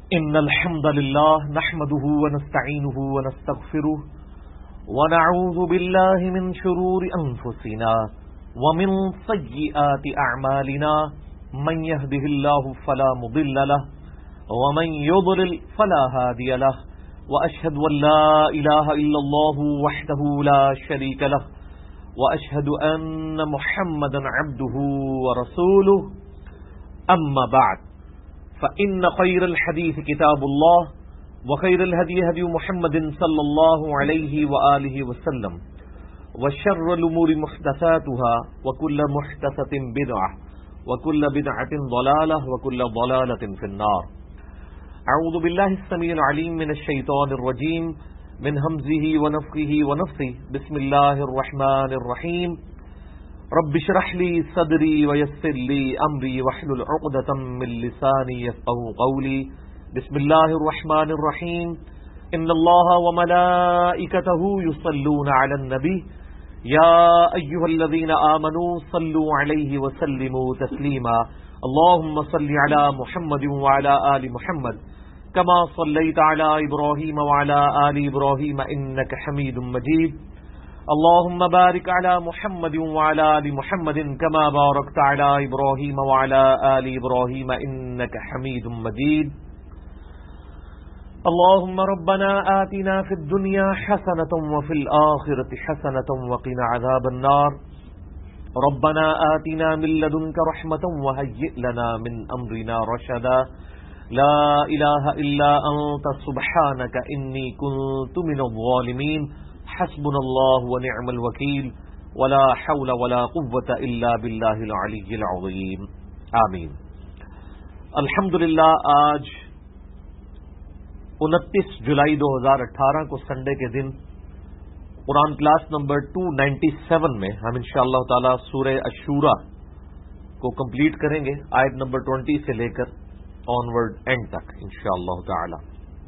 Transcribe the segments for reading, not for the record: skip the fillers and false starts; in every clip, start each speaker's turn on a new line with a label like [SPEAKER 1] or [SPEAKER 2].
[SPEAKER 1] إن الحمد لله نحمده ونستعينه ونستغفره ونعوذ بالله من شرور أنفسنا ومن سيئات أعمالنا من يهده الله فلا مضل له ومن يضلل فلا هادي له وأشهد أن لا إله إلا الله وحده لا شريك له وأشهد أن محمدا عبده ورسوله أما بعد فإن خير الحديث كتاب الله وخير الهدي هدي محمد صلى الله عليه وآله وسلم وشر الأمور محدثاتها وكل محدثة بدعة وكل بدعة ضلالة وكل ضلالة في النار. أعوذ بالله السميع العليم من الشيطان الرجيم من همزه ونفخه ونفثه. بسم الله الرحمن الرحيم. رب اشرح لي صدري ويسر لي أمري واحلل عقدة من لساني يفقهوا قولي. بسم الله الرحمن الرحيم. إن الله وملائكته يصلون على النبي يا أيها الذين آمنوا صلوا عليه وسلموا تسليما. اللهم صل على محمد وعلى آل محمد كما صليت على إبراهيم وعلى آل إبراهيم إنك حميد مجيد. اللهم بارك على محمد وعلى آل محمد كما باركت على إبراهيم وعلى آل إبراهيم إنك حميد مجيد. اللهم ربنا آتنا في الدنيا حسنة وفي الآخرة حسنة وقنا عذاب النار. ربنا آتنا من لدنك رحمة وهيئ لنا من أمرنا رشدا. لا إله إلا أنت سبحانك إني كنت من الظالمين. حسبنا الله ونعم الوكيل ولا حول ولا قوة إلا بالله العلي العظيم. آمین. الحمدللہ آج 29 جولائی 2018 کو سنڈے کے دن قرآن کلاس نمبر 297 میں ہم انشاءاللہ تعالی سورہ الشورى کو کمپلیٹ کریں گے، آیت نمبر 20 سے لے کر آنورڈ اینڈ تک انشاءاللہ تعالی.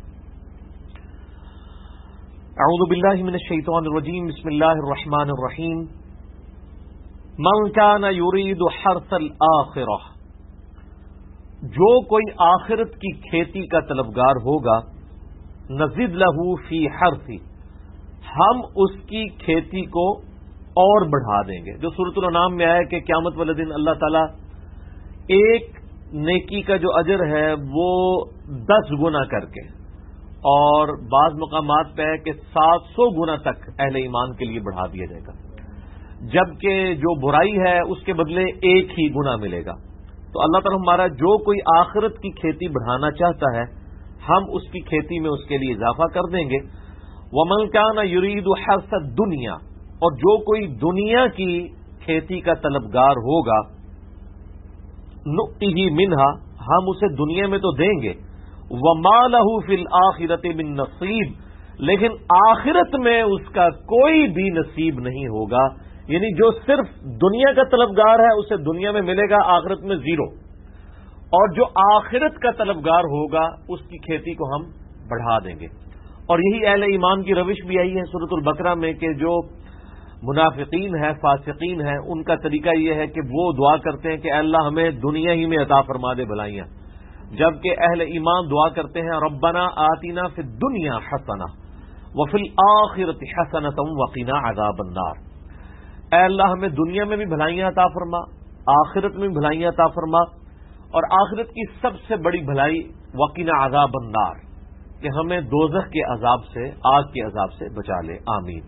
[SPEAKER 1] اعوذ باللہ من الشیطان الرجیم. بسم اللہ الرحمن الرحیم. من کان یرید حرث الآخرہ، جو کوئی آخرت کی کھیتی کا طلبگار ہوگا، نزد لہ فی حرثی، ہم اس کی کھیتی کو اور بڑھا دیں گے. جو سورۃ الانعام میں آیا کہ قیامت والے دن اللہ تعالیٰ ایک نیکی کا جو اجر ہے وہ 10 گنا کر کے، اور بعض مقامات پہ ہے کہ 700 گنا تک اہل ایمان کے لیے بڑھا دیا جائے گا، جبکہ جو برائی ہے اس کے بدلے 1 ہی گنا ملے گا. تو اللہ تعالیٰ ہمارا جو کوئی آخرت کی کھیتی بڑھانا چاہتا ہے ہم اس کی کھیتی میں اس کے لیے اضافہ کر دیں گے. وَمَنْ كَانَ يُرِيدُ حَرْثَ الدُّنْيَا، اور جو کوئی دنیا کی کھیتی کا طلبگار ہوگا، نُؤْتِهِ مِنْهَا، ہم اسے دنیا میں تو دیں گے، وَمَا لَهُ فِي الْآخِرَةِ مِن نَصِيب، لیکن آخرت میں اس کا کوئی بھی نصیب نہیں ہوگا. یعنی جو صرف دنیا کا طلبگار ہے اسے دنیا میں ملے گا، آخرت میں 0. اور جو آخرت کا طلبگار ہوگا اس کی کھیتی کو ہم بڑھا دیں گے. اور یہی اہل ایمان کی روش بھی آئی ہے سورۃ البقرہ میں کہ جو منافقین ہیں، فاسقین ہیں، ان کا طریقہ یہ ہے کہ وہ دعا کرتے ہیں کہ اے اللہ ہمیں دنیا ہی میں عطا فرما دے بھلائیاں، جبکہ اہل ایمان دعا کرتے ہیں ربنا آتنا فی الدنیا حسنہ وفی الآخرۃ حسنۃ وقنا عذاب النار. اے اللہ ہمیں دنیا میں بھی بھلائیاں عطا فرما، آخرت میں بھی بھلائیاں عطا فرما، اور آخرت کی سب سے بڑی بھلائی وقنا عذاب النار، کہ ہمیں دوزخ کے عذاب سے، آگ کے عذاب سے بچا لے. آمین.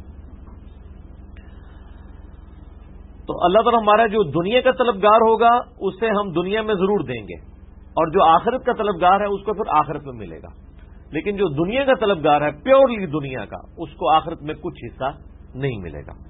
[SPEAKER 1] تو اللہ تعالیٰ ہمارا جو دنیا کا طلبگار ہوگا اسے ہم دنیا میں ضرور دیں گے، اور جو آخرت کا طلبگار ہے اس کو پھر آخرت میں ملے گا. لیکن جو دنیا کا طلبگار ہے، پیورلی دنیا کا، اس کو آخرت میں کچھ حصہ نہیں ملے گا.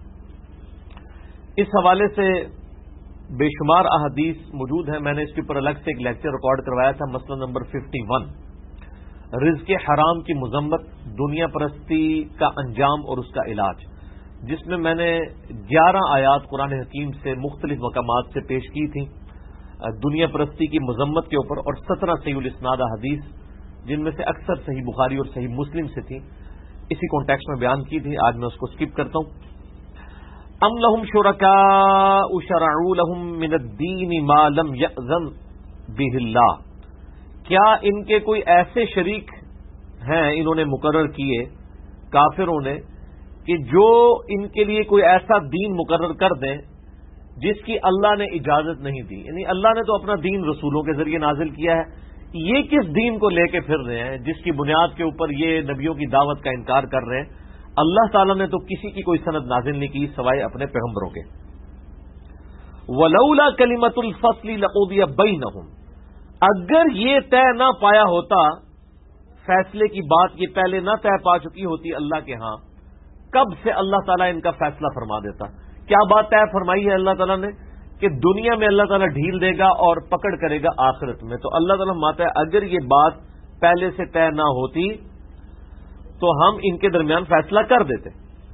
[SPEAKER 1] اس حوالے سے بے شمار احادیث موجود ہیں. میں نے اس کے اوپر الگ سے ایک لیکچر ریکارڈ کروایا تھا، مسئلہ نمبر 51، رزق حرام کی مذمت، دنیا پرستی کا انجام اور اس کا علاج، جس میں نے 11 آیات قرآن حکیم سے مختلف مقامات سے پیش کی تھیں دنیا پرستی کی مذمت کے اوپر، اور 17 صحیح الاسناد حدیث جن میں سے اکثر صحیح بخاری اور صحیح مسلم سے تھی، اسی کانٹیکسٹ میں بیان کی تھی. آج میں اس کو اسکپ کرتا ہوں. ام لهم شرکاء شرعوا لهم من الدین ما لم یأذن به اللہ، کیا ان کے کوئی ایسے شریک ہیں انہوں نے مقرر کیے کافروں نے کہ جو ان کے لیے کوئی ایسا دین مقرر کر دیں جس کی اللہ نے اجازت نہیں دی؟ یعنی اللہ نے تو اپنا دین رسولوں کے ذریعے نازل کیا ہے، یہ کس دین کو لے کے پھر رہے ہیں جس کی بنیاد کے اوپر یہ نبیوں کی دعوت کا انکار کر رہے ہیں؟ اللہ تعالیٰ نے تو کسی کی کوئی سند نازل نہیں کی سوائے اپنے پیغمبروں کے۔ وَلَوْلَا كَلِمَةُ الْفَصْلِ لَقُضِيَ بَيْنَهُمْ، اگر یہ طے نہ پایا ہوتا، فیصلے کی بات یہ پہلے نہ طے پا چکی ہوتی اللہ کے ہاں، کب سے اللہ تعالیٰ ان کا فیصلہ فرما دیتا۔ کیا بات طے فرمائی ہے اللہ تعالیٰ نے کہ دنیا میں اللہ تعالیٰ ڈھیل دے گا اور پکڑ کرے گا آخرت میں، تو اللہ تعالیٰ ماتا ہے اگر یہ بات پہلے سے طے نہ ہوتی تو ہم ان کے درمیان فیصلہ کر دیتے۔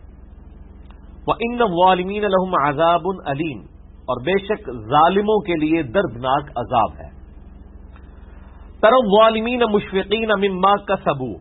[SPEAKER 1] وَإِنَّ الظَّالِمِينَ لَهُمْ عَذَابٌ أَلِيمٌ، اور بے شک ظالموں کے لیے دردناک عذاب ہے۔ تَرَى الظَّالِمِينَ مُشْفِقِينَ مِمَّا كَسَبُوا،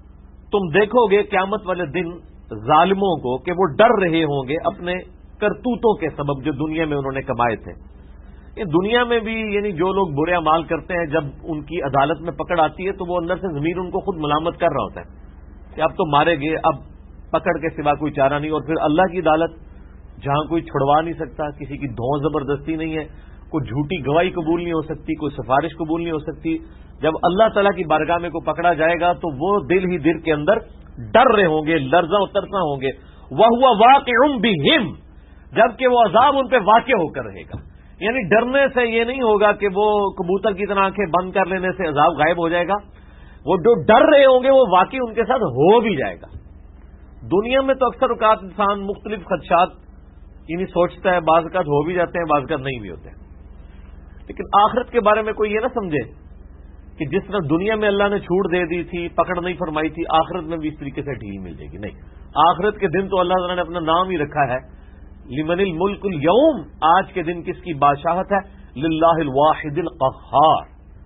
[SPEAKER 1] تم دیکھو گے قیامت والے دن ظالموں کو کہ وہ ڈر رہے ہوں گے اپنے کرتوتوں کے سبب جو دنیا میں انہوں نے کمائے تھے۔ یہ دنیا میں بھی یعنی جو لوگ برے اعمال کرتے ہیں جب ان کی عدالت میں پکڑ آتی ہے تو وہ اندر سے ضمیر ان کو خود ملامت کر رہا ہوتا ہے کہ اب تو مارے گئے، اب پکڑ کے سوا کوئی چارہ نہیں، اور پھر اللہ کی عدالت جہاں کوئی چھڑوا نہیں سکتا، کسی کی دھون زبردستی نہیں ہے، کوئی جھوٹی گواہی قبول نہیں ہو سکتی، کوئی سفارش قبول نہیں ہو سکتی، جب اللہ تعالیٰ کی بارگاہ میں کو پکڑا جائے گا تو وہ دل ہی دل کے اندر ڈر رہے ہوں گے، لرزاں اترساں ہوں گے۔ وَهُوَ وَاقِعٌ بِهِمْ، جبکہ وہ عذاب ان پہ واقع ہو کر رہے گا۔ یعنی ڈرنے سے یہ نہیں ہوگا کہ وہ کبوتر کی طرح آنکھیں بند کر لینے سے عذاب غائب ہو جائے گا، وہ جو ڈر رہے ہوں گے وہ واقعی ان کے ساتھ ہو بھی جائے گا۔ دنیا میں تو اکثر اوقات انسان مختلف خدشات یعنی سوچتا ہے، بعض اوقات ہو بھی جاتے ہیں، بعض اوقات نہیں بھی ہوتے، لیکن آخرت کے بارے میں کوئی یہ نہ سمجھے کہ جس طرح دنیا میں اللہ نے چھوٹ دے دی تھی، پکڑ نہیں فرمائی تھی، آخرت میں بھی اس طریقے سے ڈھیل مل جائے گی۔ نہیں، آخرت کے دن تو اللہ تعالیٰ نے اپنا نام ہی رکھا ہے، لمن الملک اليوم، آج کے دن کس کی بادشاہت ہے؟ للہ الواحد القہار،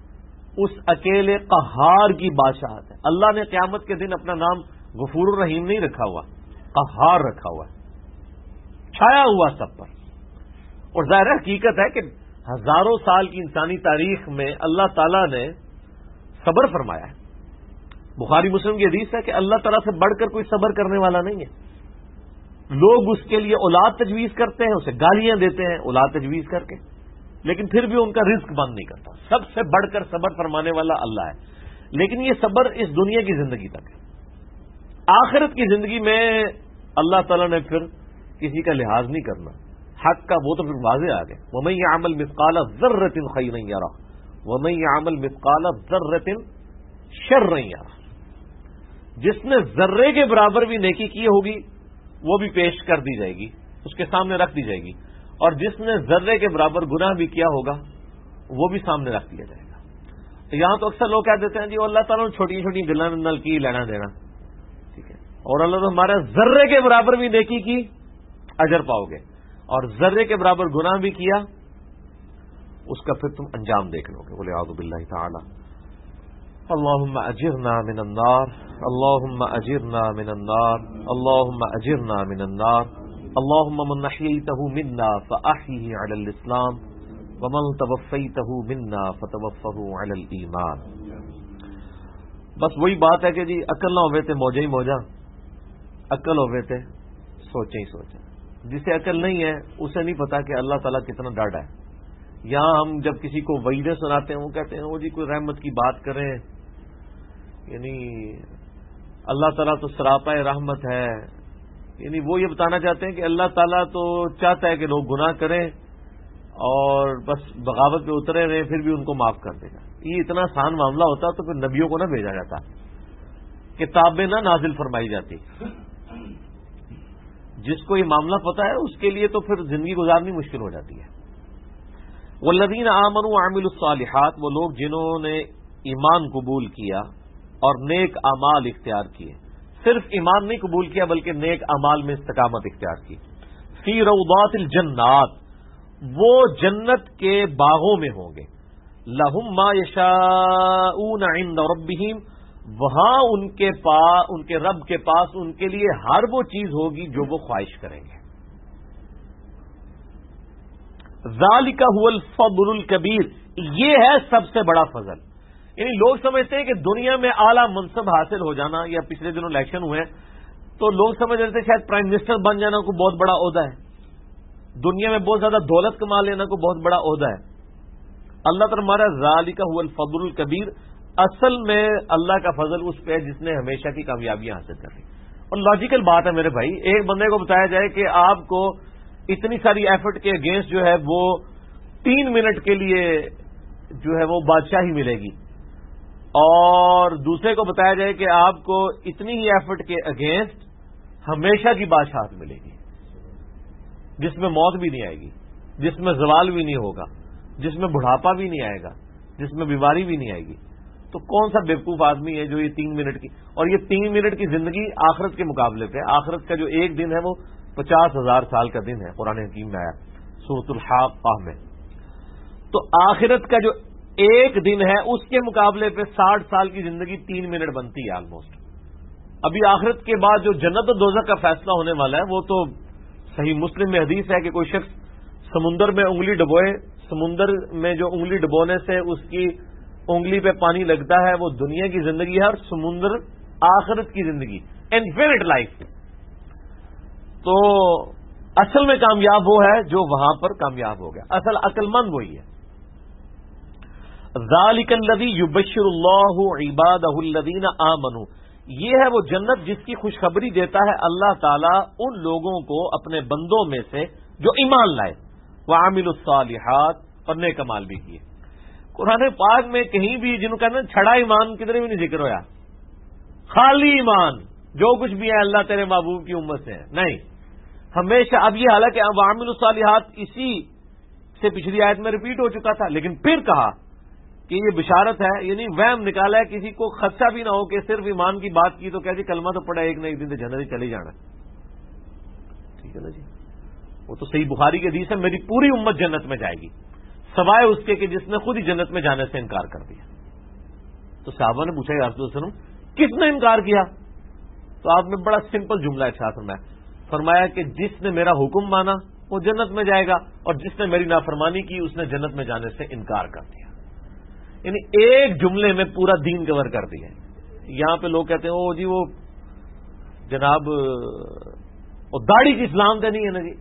[SPEAKER 1] اس اکیلے قہار کی بادشاہت ہے۔ اللہ نے قیامت کے دن اپنا نام غفور الرحیم نہیں رکھا ہوا، قہار رکھا ہوا ہے، چھایا ہوا سب پر۔ اور ظاہر حقیقت ہے کہ ہزاروں سال کی انسانی تاریخ میں اللہ تعالیٰ نے صبر فرمایا ہے۔ بخاری مسلم کی حدیث ہے کہ اللہ تعالیٰ سے بڑھ کر کوئی صبر کرنے والا نہیں ہے۔ لوگ اس کے لیے اولاد تجویز کرتے ہیں، اسے گالیاں دیتے ہیں اولاد تجویز کر کے، لیکن پھر بھی ان کا رزق بند نہیں کرتا۔ سب سے بڑھ کر صبر فرمانے والا اللہ ہے، لیکن یہ صبر اس دنیا کی زندگی تک ہے۔ آخرت کی زندگی میں اللہ تعالیٰ نے پھر کسی کا لحاظ نہیں کرنا، حق کا وہ تو پھر واضح آ گئے۔ وَمَن يَعْمَلْ مِثْقَالَ ذَرَّةٍ خَيْرًا يَرَهُ وَمَن يَعْمَلْ مِثْقَالَ ذَرَّةٍ شَرًّا يَرَهُ، جس نے ذرے کے برابر بھی نیکی کی ہوگی وہ بھی پیش کر دی جائے گی، اس کے سامنے رکھ دی جائے گی، اور جس نے ذرے کے برابر گناہ بھی کیا ہوگا وہ بھی سامنے رکھ دیا جائے گا۔ تو یہاں تو اکثر لوگ کہہ دیتے ہیں جی اللہ تعالیٰ نے چھوٹی چھوٹی گلاں نال کی لینا دینا، ٹھیک ہے، اور اللہ تعالیٰ ہمارے ذرے کے برابر بھی نیکی کی اجر پاؤ گے، اور ذرے کے برابر گناہ بھی کیا اس کا پھر تم انجام دیکھ لو گے۔ بولے اعوذ باللہ تعالی۔ اللهم اجرنا من النار، اللهم اجرنا من النار، اللهم اجرنا من النار، اللهم من احييته منا فاحيه على الاسلام ومن توفيته منا فتوفه على الايمان۔ بس وہی بات ہے کہ جی عقل نہ ہوئے تے موجہ ہی موجہ، عقل ہوئے تے سوچیں ہی سوچیں۔ جسے عقل نہیں ہے اسے نہیں پتا کہ اللہ تعالیٰ کتنا ڈاڈا ہے۔ یہاں ہم جب کسی کو وعیدیں سناتے ہیں وہ کہتے ہیں وہ جی کوئی رحمت کی بات کریں، یعنی اللہ تعالیٰ تو سراپا رحمت ہے، یعنی وہ یہ بتانا چاہتے ہیں کہ اللہ تعالیٰ تو چاہتا ہے کہ لوگ گناہ کریں اور بس بغاوت پہ اترے رہے پھر بھی ان کو معاف کر دے گا۔ یہ اتنا آسان معاملہ ہوتا تو پھر نبیوں کو نہ بھیجا جاتا، کتابیں نہ نازل فرمائی جاتی۔ جس کو یہ معاملہ پتا ہے اس کے لیے تو پھر زندگی گزارنی مشکل ہو جاتی ہے۔ والذین آمنوا وعملوا الصالحات، وہ لوگ جنہوں نے ایمان قبول کیا اور نیک اعمال اختیار کیے، صرف ایمان نہیں قبول کیا بلکہ نیک اعمال میں استقامت اختیار کی۔ فی روضات الجنات، وہ جنت کے باغوں میں ہوں گے۔ لہم ما یشاءون عند ربہم، وہاں ان کے رب کے پاس ان کے لیے ہر وہ چیز ہوگی جو وہ خواہش کریں گے۔ ذالک هو الفضل الکبیر، یہ ہے سب سے بڑا فضل، یعنی لوگ سمجھتے ہیں کہ دنیا میں اعلیٰ منصب حاصل ہو جانا، یا پچھلے دنوں الیکشن ہوئے تو لوگ سمجھ رہے تھے شاید پرائم منسٹر بن جانا کوئی بہت بڑا عہدہ ہے، دنیا میں بہت زیادہ دولت کما لینا کوئی بہت بڑا عہدہ ہے۔ اللہ تعالیٰ ہمارا ذالک هو الفضل الکبیر، اصل میں اللہ کا فضل اس پہ ہے جس نے ہمیشہ کی کامیابیاں حاصل کر لی۔ اور لاجیکل بات ہے میرے بھائی، ایک بندے کو بتایا جائے کہ آپ کو اتنی ساری ایفرٹ کے اگینسٹ جو ہے وہ 3 منٹ کے لیے جو ہے وہ بادشاہی ملے گی، اور دوسرے کو بتایا جائے کہ آپ کو اتنی ہی ایفرٹ کے اگینسٹ ہمیشہ کی بادشاہت ملے گی، جس میں موت بھی نہیں آئے گی، جس میں زوال بھی نہیں ہوگا، جس میں بڑھاپا بھی نہیں آئے گا، جس میں بیماری بھی نہیں آئے گی، تو کون سا بیوقوف آدمی ہے جو یہ 3 منٹ کی، اور یہ 3 منٹ کی زندگی آخرت کے مقابلے پہ، آخرت کا جو ایک دن ہے وہ 50,000 سال کا دن ہے، قرآن حکیم میں آیا سورۃ الحاقہ میں۔ تو آخرت کا جو ایک دن ہے اس کے مقابلے پہ 60 سال کی زندگی 3 منٹ بنتی ہے آلموسٹ۔ ابھی آخرت کے بعد جو جنت و دوزخ کا فیصلہ ہونے والا ہے وہ تو صحیح مسلم میں حدیث ہے کہ کوئی شخص سمندر میں انگلی ڈبوئے، سمندر میں جو انگلی ڈبونے سے اس کی انگلی پہ پانی لگتا ہے وہ دنیا کی زندگی ہے، اور سمندر آخرت کی زندگی، انفینٹ لائف۔ تو اصل میں کامیاب وہ ہے جو وہاں پر کامیاب ہو گیا، اصل عقل مند وہی ہے۔ ذالک الذی یبشر اللہ عبادہ الذین آمنوا، یہ ہے وہ جنت جس کی خوشخبری دیتا ہے اللہ تعالیٰ ان لوگوں کو اپنے بندوں میں سے جو ایمان لائے، وعملوا الصالحات، اور نیک اعمال بھی کیے۔ قرآن پاک میں کہیں بھی جنہوں کہتے ہیں چھڑا ایمان کدھر بھی نہیں ذکر ہوا، خالی ایمان جو کچھ بھی ہے اللہ تیرے محبوب کی امت سے ہے، نہیں، ہمیشہ۔ اب یہ حالانکہ وعملوا الصالحات اسی سے پچھلی آیت میں ریپیٹ ہو چکا تھا، لیکن پھر کہا کہ یہ بشارت ہے، یعنی وہم نکالا ہے، کسی کو خدشہ بھی نہ ہو کہ صرف ایمان کی بات کی تو کہہ جی کلمہ تو پڑھا ایک نہ ایک دن تو جنت ہی چلے جانا، ٹھیک ہے نا جی، وہ تو صحیح بخاری کی حدیث ہے، میری پوری امت جنت میں جائے گی سوائے اس کے کہ جس نے خود ہی جنت میں جانے سے انکار کر دیا۔ تو صحابہ نے پوچھا یا رسول اللہ صلی اللہ علیہ وسلم کس نے انکار کیا؟ تو آپ نے بڑا سمپل جملہ ارشاد فرمایا کہ جس نے میرا حکم مانا وہ جنت میں جائے گا، اور جس نے میری نافرمانی کی اس نے جنت میں جانے سے انکار کر دیا۔ یعنی ایک جملے میں پورا دین کور کر دیا۔ یہاں پہ لوگ کہتے ہیں او جی وہ جناب داڑھی کی اسلام تو نہیں ہے نا جی،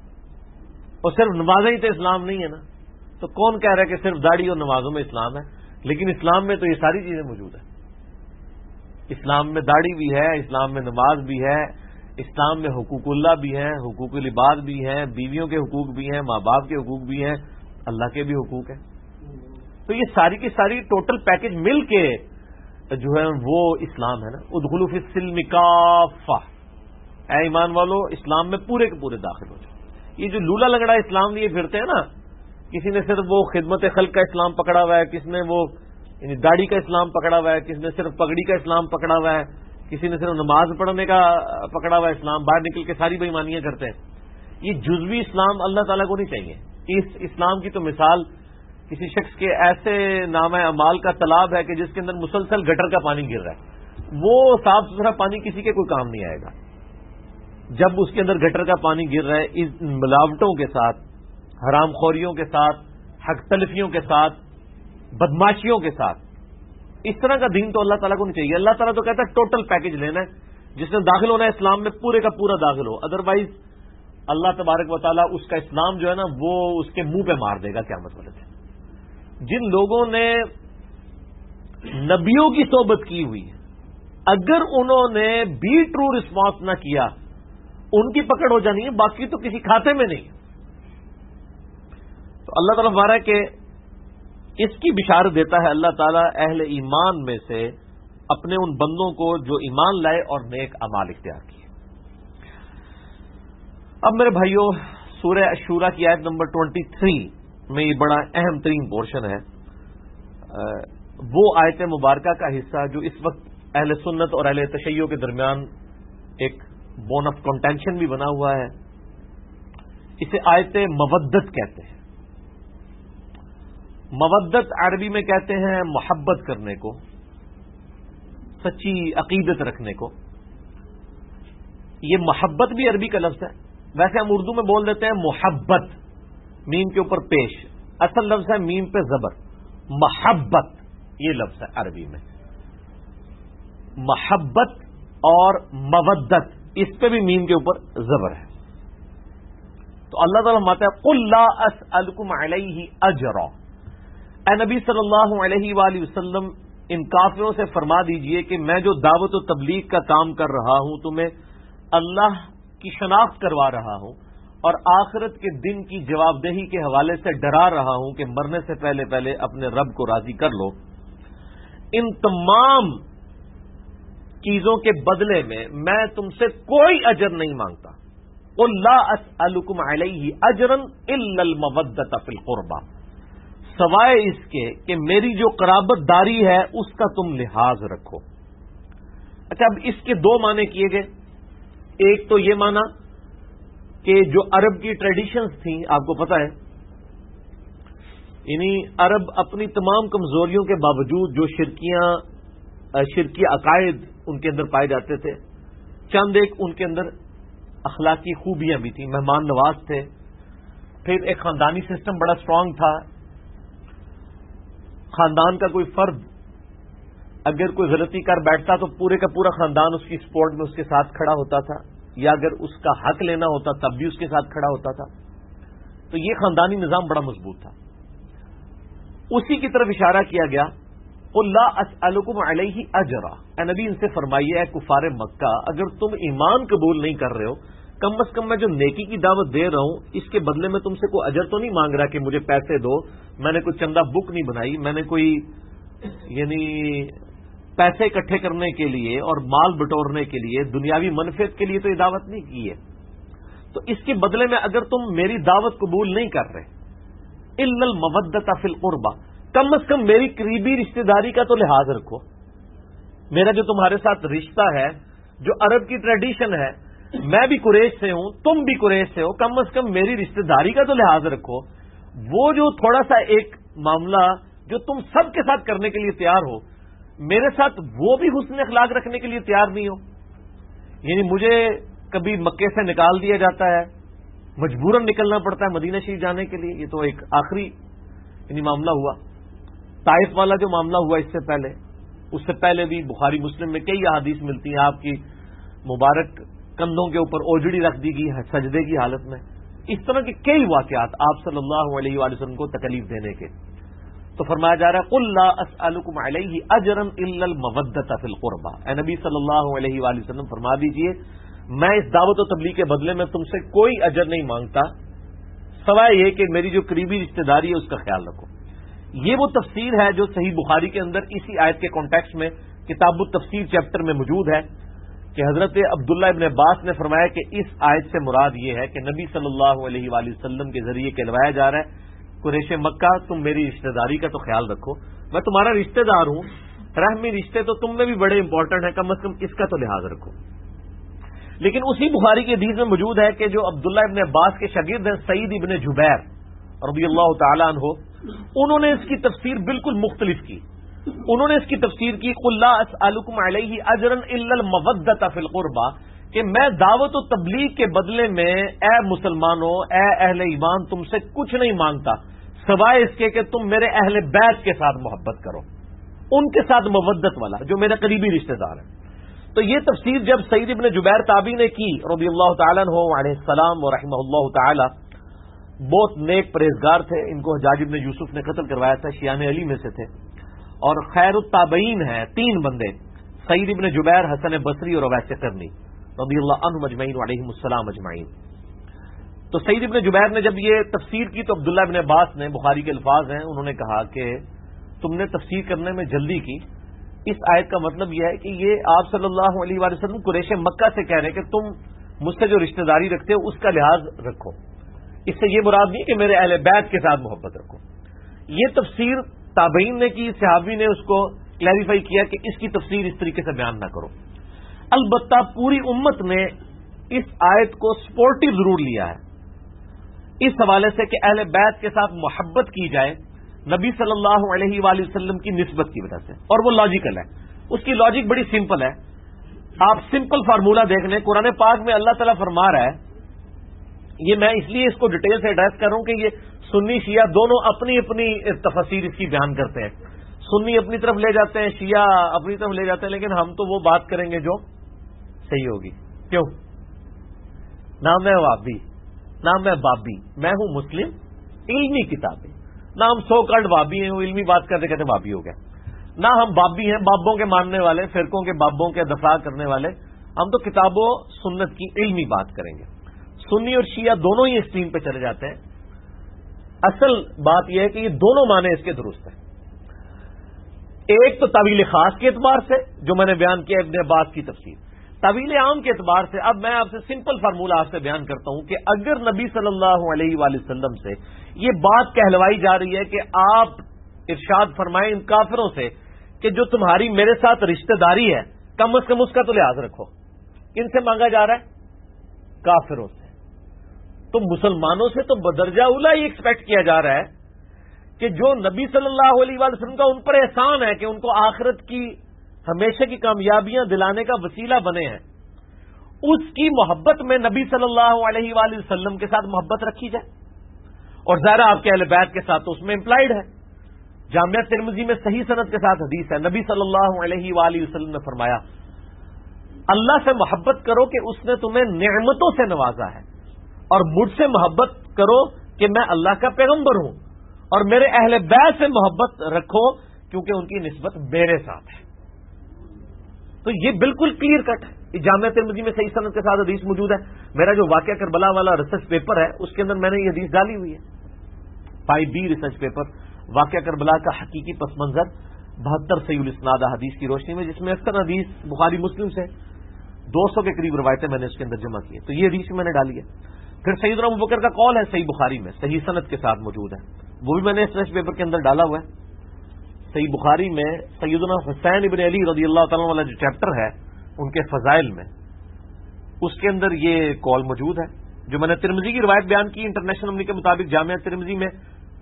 [SPEAKER 1] اور صرف نمازیں ہی تو اسلام نہیں ہے نا، تو کون کہہ رہا ہے کہ صرف داڑھی اور نمازوں میں اسلام ہے؟ لیکن اسلام میں تو یہ ساری چیزیں موجود ہیں، اسلام میں داڑھی بھی ہے، اسلام میں نماز بھی ہے، اسلام میں حقوق اللہ بھی ہیں، حقوق العباد بھی ہیں، بیویوں کے حقوق بھی ہیں، ماں باپ کے حقوق بھی ہیں، اللہ کے بھی حقوق ہیں۔ تو یہ ساری کی ساری ٹوٹل پیکج مل کے جو ہے وہ اسلام ہے نا۔ ادخلوا فی السلم کافہ، اے ایمان والو اسلام میں پورے کے پورے داخل ہو جاؤ۔ یہ جو لولا لنگڑا اسلام لیے پھرتے ہیں نا، کسی نے صرف وہ خدمت خلق کا اسلام پکڑا ہوا ہے، کسی نے وہ یعنی داڑھی کا اسلام پکڑا ہوا ہے، کسی نے صرف پگڑی کا اسلام پکڑا ہوا ہے، کسی نے صرف نماز پڑھنے کا پکڑا ہوا ہے اسلام، باہر نکل کے ساری بے ایمانیاں کرتے ہیں۔ یہ جزوی اسلام اللہ تعالیٰ کو نہیں چاہیے۔ اس اسلام کی تو مثال کسی شخص کے ایسے نامہ اعمال کا تالاب ہے کہ جس کے اندر مسلسل گٹر کا پانی گر رہا ہے، وہ صاف ستھرا پانی کسی کے کوئی کام نہیں آئے گا۔ جب اس کے اندر گٹر کا پانی گر رہا ہے اس ملاوٹوں کے ساتھ، حرام خوریوں کے ساتھ، حق تلفیوں کے ساتھ، بدماشیوں کے ساتھ، اس طرح کا دین تو اللہ تعالیٰ کو نہیں چاہیے۔ اللہ تعالیٰ تو کہتا ہے ٹوٹل پیکج لینا ہے، جس نے داخل ہونا ہے اسلام میں پورے کا پورا داخل ہو، ادروائز اللہ تبارک و تعالیٰ اس کا اسلام جو ہے نا وہ اس کے منہ پہ مار دے گا قیامت والے دن۔ جن لوگوں نے نبیوں کی صحبت کی ہوئی ہے، اگر انہوں نے بھی ٹرو رسپانس نہ کیا ان کی پکڑ ہو جانی ہے، باقی تو کسی کھاتے میں نہیں۔ تو اللہ تعالیٰ فرماتا ہے کہ اس کی بشارت دیتا ہے اللہ تعالیٰ اہل ایمان میں سے اپنے ان بندوں کو جو ایمان لائے اور نیک اعمال اختیار کیے۔ اب میرے بھائیوں سورہ الشورى کی آیت نمبر 23 میں یہ بڑا اہم ترین پورشن ہے، وہ آیت مبارکہ کا حصہ جو اس وقت اہل سنت اور اہل تشیع کے درمیان ایک بون آف کنٹینشن بھی بنا ہوا ہے۔ اسے آیت مودت کہتے ہیں۔ مودت عربی میں کہتے ہیں محبت کرنے کو، سچی عقیدت رکھنے کو۔ یہ محبت بھی عربی کا لفظ ہے، ویسے ہم اردو میں بول دیتے ہیں محبت، میم کے اوپر پیش، اصل لفظ ہے میم پہ زبر، محبت، یہ لفظ ہے عربی میں. محبت اور مودت اس پہ بھی میم کے اوپر زبر ہے. تو اللہ تعالیٰ فرماتا ہے قل لا اسألکم علیہ اجرا. اے نبی صلی اللہ علیہ وآلہ وسلم ان کافروں سے فرما دیجئے کہ میں جو دعوت و تبلیغ کا کام کر رہا ہوں تمہیں اللہ کی شناخت کروا رہا ہوں اور آخرت کے دن کی جواب دہی کے حوالے سے ڈرا رہا ہوں کہ مرنے سے پہلے پہلے اپنے رب کو راضی کر لو. ان تمام چیزوں کے بدلے میں تم سے کوئی اجر نہیں مانگتا. قل لا اسألکم علیہ اجرا الا المودۃ فی القربى، سوائے اس کے کہ میری جو قرابت داری ہے اس کا تم لحاظ رکھو. اچھا، اب اس کے دو معنی کیے گئے. ایک تو یہ معنی کہ جو عرب کی ٹریڈیشنز تھیں، آپ کو پتہ ہے، یعنی عرب اپنی تمام کمزوریوں کے باوجود جو شرکی عقائد ان کے اندر پائے جاتے تھے، چند ایک ان کے اندر اخلاقی خوبیاں بھی تھیں. مہمان نواز تھے، پھر ایک خاندانی سسٹم بڑا اسٹرانگ تھا. خاندان کا کوئی فرد اگر کوئی غلطی کر بیٹھتا تو پورے کا پورا خاندان اس کی سپورٹ میں اس کے ساتھ کھڑا ہوتا تھا، یا اگر اس کا حق لینا ہوتا تب بھی اس کے ساتھ کھڑا ہوتا تھا. تو یہ خاندانی نظام بڑا مضبوط تھا. اسی کی طرف اشارہ کیا گیا قل لا اسألکم علیہ اجرا. اے نبی ان سے فرمائیے اے کفار مکہ، اگر تم ایمان قبول نہیں کر رہے ہو، کم از کم میں جو نیکی کی دعوت دے رہا ہوں اس کے بدلے میں تم سے کوئی اجر تو نہیں مانگ رہا کہ مجھے پیسے دو. میں نے کوئی چندہ بک نہیں بنائی، میں نے کوئی یعنی پیسے اکٹھے کرنے کے لیے اور مال بٹورنے کے لیے دنیاوی منفعت کے لیے تو یہ دعوت نہیں کی ہے. تو اس کے بدلے میں اگر تم میری دعوت قبول نہیں کر رہے، الا المودۃ فی القربى، کم از کم میری قریبی رشتہ داری کا تو لحاظ رکھو. میرا جو تمہارے ساتھ رشتہ ہے، جو عرب کی ٹریڈیشن ہے، میں بھی قریش سے ہوں، تم بھی قریش سے ہو، کم از کم میری رشتہ داری کا تو لحاظ رکھو. وہ جو تھوڑا سا ایک معاملہ جو تم سب کے ساتھ کرنے کے لیے تیار ہو، میرے ساتھ وہ بھی حسن اخلاق رکھنے کے لیے تیار نہیں ہو. یعنی مجھے کبھی مکے سے نکال دیا جاتا ہے، مجبوراً نکلنا پڑتا ہے مدینہ شریف جانے کے لیے. یہ تو ایک آخری یعنی معاملہ ہوا. طائف والا جو معاملہ ہوا اس سے پہلے بھی بخاری مسلم میں کئی احادیث ملتی ہیں، آپ کی مبارک کندھوں کے اوپر اوجڑی رکھ دی گئی سجدے کی حالت میں. اس طرح کے کئی واقعات آپ صلی اللہ علیہ وآلہ وسلم کو تکلیف دینے کے. تو فرمایا جا رہا ہے قل لا اسألکم علیہ اجرا الا المودۃ فی القربى. اے نبی صلی اللہ علیہ وآلہ وسلم فرما دیجئے میں اس دعوت و تبلیغ کے بدلے میں تم سے کوئی اجر نہیں مانگتا سوائے یہ کہ میری جو قریبی رشتہ داری ہے اس کا خیال رکھو. یہ وہ تفسیر ہے جو صحیح بخاری کے اندر اسی آیت کے کانٹیکسٹ میں کتاب التفسیر چیپٹر میں موجود ہے کہ حضرت عبداللہ ابن عباس نے فرمایا کہ اس آیت سے مراد یہ ہے کہ نبی صلی اللہ علیہ وآلہ وسلم کے ذریعے کہلوایا جا رہا ہے قریش مکہ تم میری رشتہ داری کا تو خیال رکھو، میں تمہارا رشتہ دار ہوں، رحمی رشتے تو تم میں بھی بڑے امپورٹنٹ ہیں، کم از کم اس کا تو لحاظ رکھو. لیکن اسی بخاری کی حدیث میں موجود ہے کہ جو عبداللہ ابن عباس کے شاگرد ہیں سعید ابن جبیر رضی اللہ تعالیٰ عنہ، انہوں نے اس کی تفسیر بالکل مختلف کی. انہوں نے اس کی تفسیر کی قل لا اسألکم علیہ اجرا الا المودۃ فی القربى، کہ میں دعوت و تبلیغ کے بدلے میں اے مسلمانوں، اے اہل ایمان، تم سے کچھ نہیں مانگتا سوائے اس کے کہ تم میرے اہل بیت کے ساتھ محبت کرو، ان کے ساتھ مودت والا جو میرے قریبی رشتہ دار ہیں. تو یہ تفسیر جب سعید ابن جبیر تابعی نے کی رضی اللہ تعالیٰ عنہ علیہ السلام و رحمہ اللہ تعالی، بہت نیک پرہیزگار تھے، ان کو حجاج ابن یوسف نے قتل کروایا تھا، شیعان علی میں سے تھے، اور خیر التابعین ہیں 3 بندے، سعید ابن جبیر، حسن بصری اور اویس قرنی رضی اللہ عنہم اجمعین وعلیہم السلام اجمعین. تو سعید ابن جبیر نے جب یہ تفسیر کی تو عبداللہ ابن عباس نے، بخاری کے الفاظ ہیں، انہوں نے کہا کہ تم نے تفسیر کرنے میں جلدی کی. اس آیت کا مطلب یہ ہے کہ یہ آپ صلی اللہ علیہ وآلہ وسلم قریش مکہ سے کہہ رہے ہیں کہ تم مجھ سے جو رشتہ داری رکھتے ہو اس کا لحاظ رکھو. اس سے یہ مراد نہیں کہ میرے اہل بیت کے ساتھ محبت رکھو. یہ تفسیر تابعین نے کی، صحابی نے اس کو کلیریفائی کیا کہ اس کی تفسیر اس طریقے سے بیان نہ کرو. البتہ پوری امت نے اس آیت کو سپورٹو ضرور لیا ہے اس حوالے سے کہ اہل بیت کے ساتھ محبت کی جائے نبی صلی اللہ علیہ وآلہ وسلم کی نسبت کی وجہ سے، اور وہ لاجیکل ہے. اس کی لاجک بڑی سمپل ہے. آپ سمپل فارمولہ دیکھ لیں، قرآن پاک میں اللہ تعالیٰ فرما رہا ہے، یہ میں اس لیے اس کو ڈیٹیل سے ایڈریس کر رہا ہوں کہ یہ سنی شیعہ دونوں اپنی اپنی تفسیر اس کی بیان کرتے ہیں. سنی اپنی طرف لے جاتے ہیں، شیعہ اپنی طرف لے جاتے ہیں، لیکن ہم تو وہ بات کریں گے جو صحیح ہوگی. کیوں؟ نہ میں وابی، نہ میں بابی، میں ہوں مسلم علمی کتابیں. نہ ہم سو کالڈ بابی ہیں، وہ علمی بات کرتے کہتے بابی ہو گیا. نہ ہم بابی ہیں، بابوں کے ماننے والے، فرقوں کے بابوں کے دفاع کرنے والے. ہم تو کتاب و سنت کی علمی بات کریں گے. سنی اور شیعہ دونوں ہی ایکسٹریم پہ چلے جاتے ہیں. اصل بات یہ ہے کہ یہ دونوں معنی اس کے درست ہیں. ایک تو طویل خاص کے اعتبار سے جو میں نے بیان کیا ابن عباس کی تفسیر، طویل عام کے اعتبار سے اب میں آپ سے سمپل فارمولہ آپ سے بیان کرتا ہوں کہ اگر نبی صلی اللہ علیہ وآلہ وسلم سے یہ بات کہلوائی جا رہی ہے کہ آپ ارشاد فرمائیں ان کافروں سے کہ جو تمہاری میرے ساتھ رشتہ داری ہے کم از کم اس کا تو لحاظ رکھو، ان سے مانگا جا رہا ہے کافروں سے، تو مسلمانوں سے تو بدرجہ اولا یہ ایکسپیکٹ کیا جا رہا ہے کہ جو نبی صلی اللہ علیہ وآلہ وسلم کا ان پر احسان ہے کہ ان کو آخرت کی ہمیشہ کی کامیابیاں دلانے کا وسیلہ بنے ہیں، اس کی محبت میں نبی صلی اللہ علیہ وآلہ وسلم کے ساتھ محبت رکھی جائے. اور ظاہر آپ کے اہل بیت کے ساتھ تو اس میں امپلائڈ ہے. جامعہ ترمذی میں صحیح سند کے ساتھ حدیث ہے، نبی صلی اللہ علیہ وآلہ وسلم نے فرمایا اللہ سے محبت کرو کہ اس نے تمہیں نعمتوں سے نوازا ہے، اور مجھ سے محبت کرو کہ میں اللہ کا پیغمبر ہوں، اور میرے اہل بیت سے محبت رکھو کیونکہ ان کی نسبت میرے ساتھ ہے. تو یہ بالکل کلیئر کٹ ہے. جامعہ ترمذی میں صحیح سند کے ساتھ حدیث موجود ہے. میرا جو واقعہ کربلا والا ریسرچ پیپر ہے اس کے اندر میں نے یہ حدیث ڈالی ہوئی ہے. 5B ریسرچ پیپر واقعہ کربلا کا حقیقی پس منظر 72 صحیح الاسناد حدیث کی روشنی میں، جس میں اکثر حدیث بخاری مسلم سے 200 کے قریب روایتیں میں نے اس کے اندر جمع کی ہے. تو یہ حدیث میں نے ڈالی ہے. پھر سیدنا ابوبکر کا قول ہے صحیح بخاری میں صحیح سند کے ساتھ موجود ہے، وہ بھی میں نے اس ریسرچ پیپر کے اندر ڈالا ہوا ہے. صحیح بخاری میں سیدنا حسین ابن علی رضی اللہ تعالیٰ والا جو چیپٹر ہے ان کے فضائل میں، اس کے اندر یہ قول موجود ہے جو میں نے ترمذی کی روایت بیان کی. انٹرنیشنل نمبر کے مطابق جامعہ ترمذی میں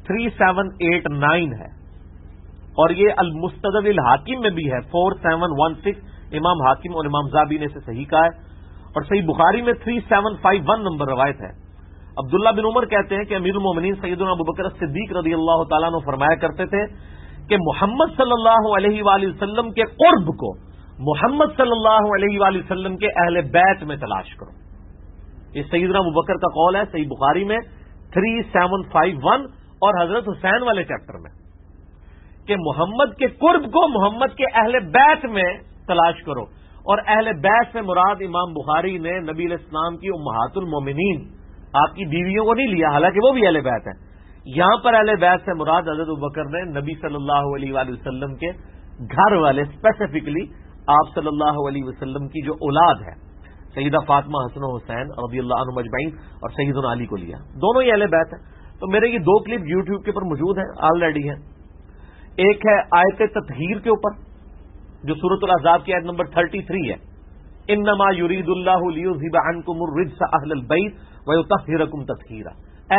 [SPEAKER 1] 3789 ہے، اور یہ المستدرک الحاکم میں بھی ہے 4716. امام حاکم اور امام زابی نے اسے صحیح کہا ہے. اور صحیح بخاری میں 3751 نمبر روایت ہے. عبداللہ بن عمر کہتے ہیں کہ امیر المومنین سیدنا ابوبکر صدیق رضی اللہ تعالیٰ عنہ فرمایا کرتے تھے کہ محمد صلی اللہ علیہ وآلہ وسلم کے قرب کو محمد صلی اللہ علیہ وآلہ وسلم کے اہل بیت میں تلاش کرو. یہ سیدنا ابوبکر کا قول ہے صحیح بخاری میں 3751 اور حضرت حسین والے چیپٹر میں کہ محمد کے قرب کو محمد کے اہل بیت میں تلاش کرو. اور اہل بیت سے مراد امام بخاری نے نبی علیہ السلام کی امہات المومنین آپ کی بیویوں کو نہیں لیا، حالانکہ وہ بھی اہل بیت ہیں. یہاں پر اہل بیت سے مراد حضرت ابوبکر نے نبی صلی اللہ علیہ وآلہ وسلم کے گھر والے، اسپیسیفکلی آپ صلی اللہ علیہ وسلم کی جو اولاد ہے سیدہ فاطمہ حسن و حسین رضی اللہ عنہم اجمعین اور سیدنا علی کو لیا. دونوں ہی اہل بیت ہیں. تو میرے یہ 2 کلپ یوٹیوب کے اوپر موجود ہیں، آلریڈی ہیں. ایک ہے آیت تطہیر کے اوپر جو سورۃ الاحزاب کی آیت نمبر 33 ہے، انما یرید اللہ لیذھب عنکم الرجس اہل البیت ویطہرکم تطہیرا.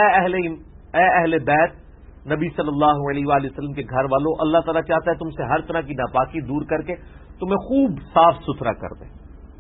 [SPEAKER 1] اے اہل بیت نبی صلی اللہ علیہ وآلہ وسلم کے گھر والوں، اللہ تعالیٰ چاہتا ہے تم سے ہر طرح کی ناپاکی دور کر کے تمہیں خوب صاف ستھرا کر دے.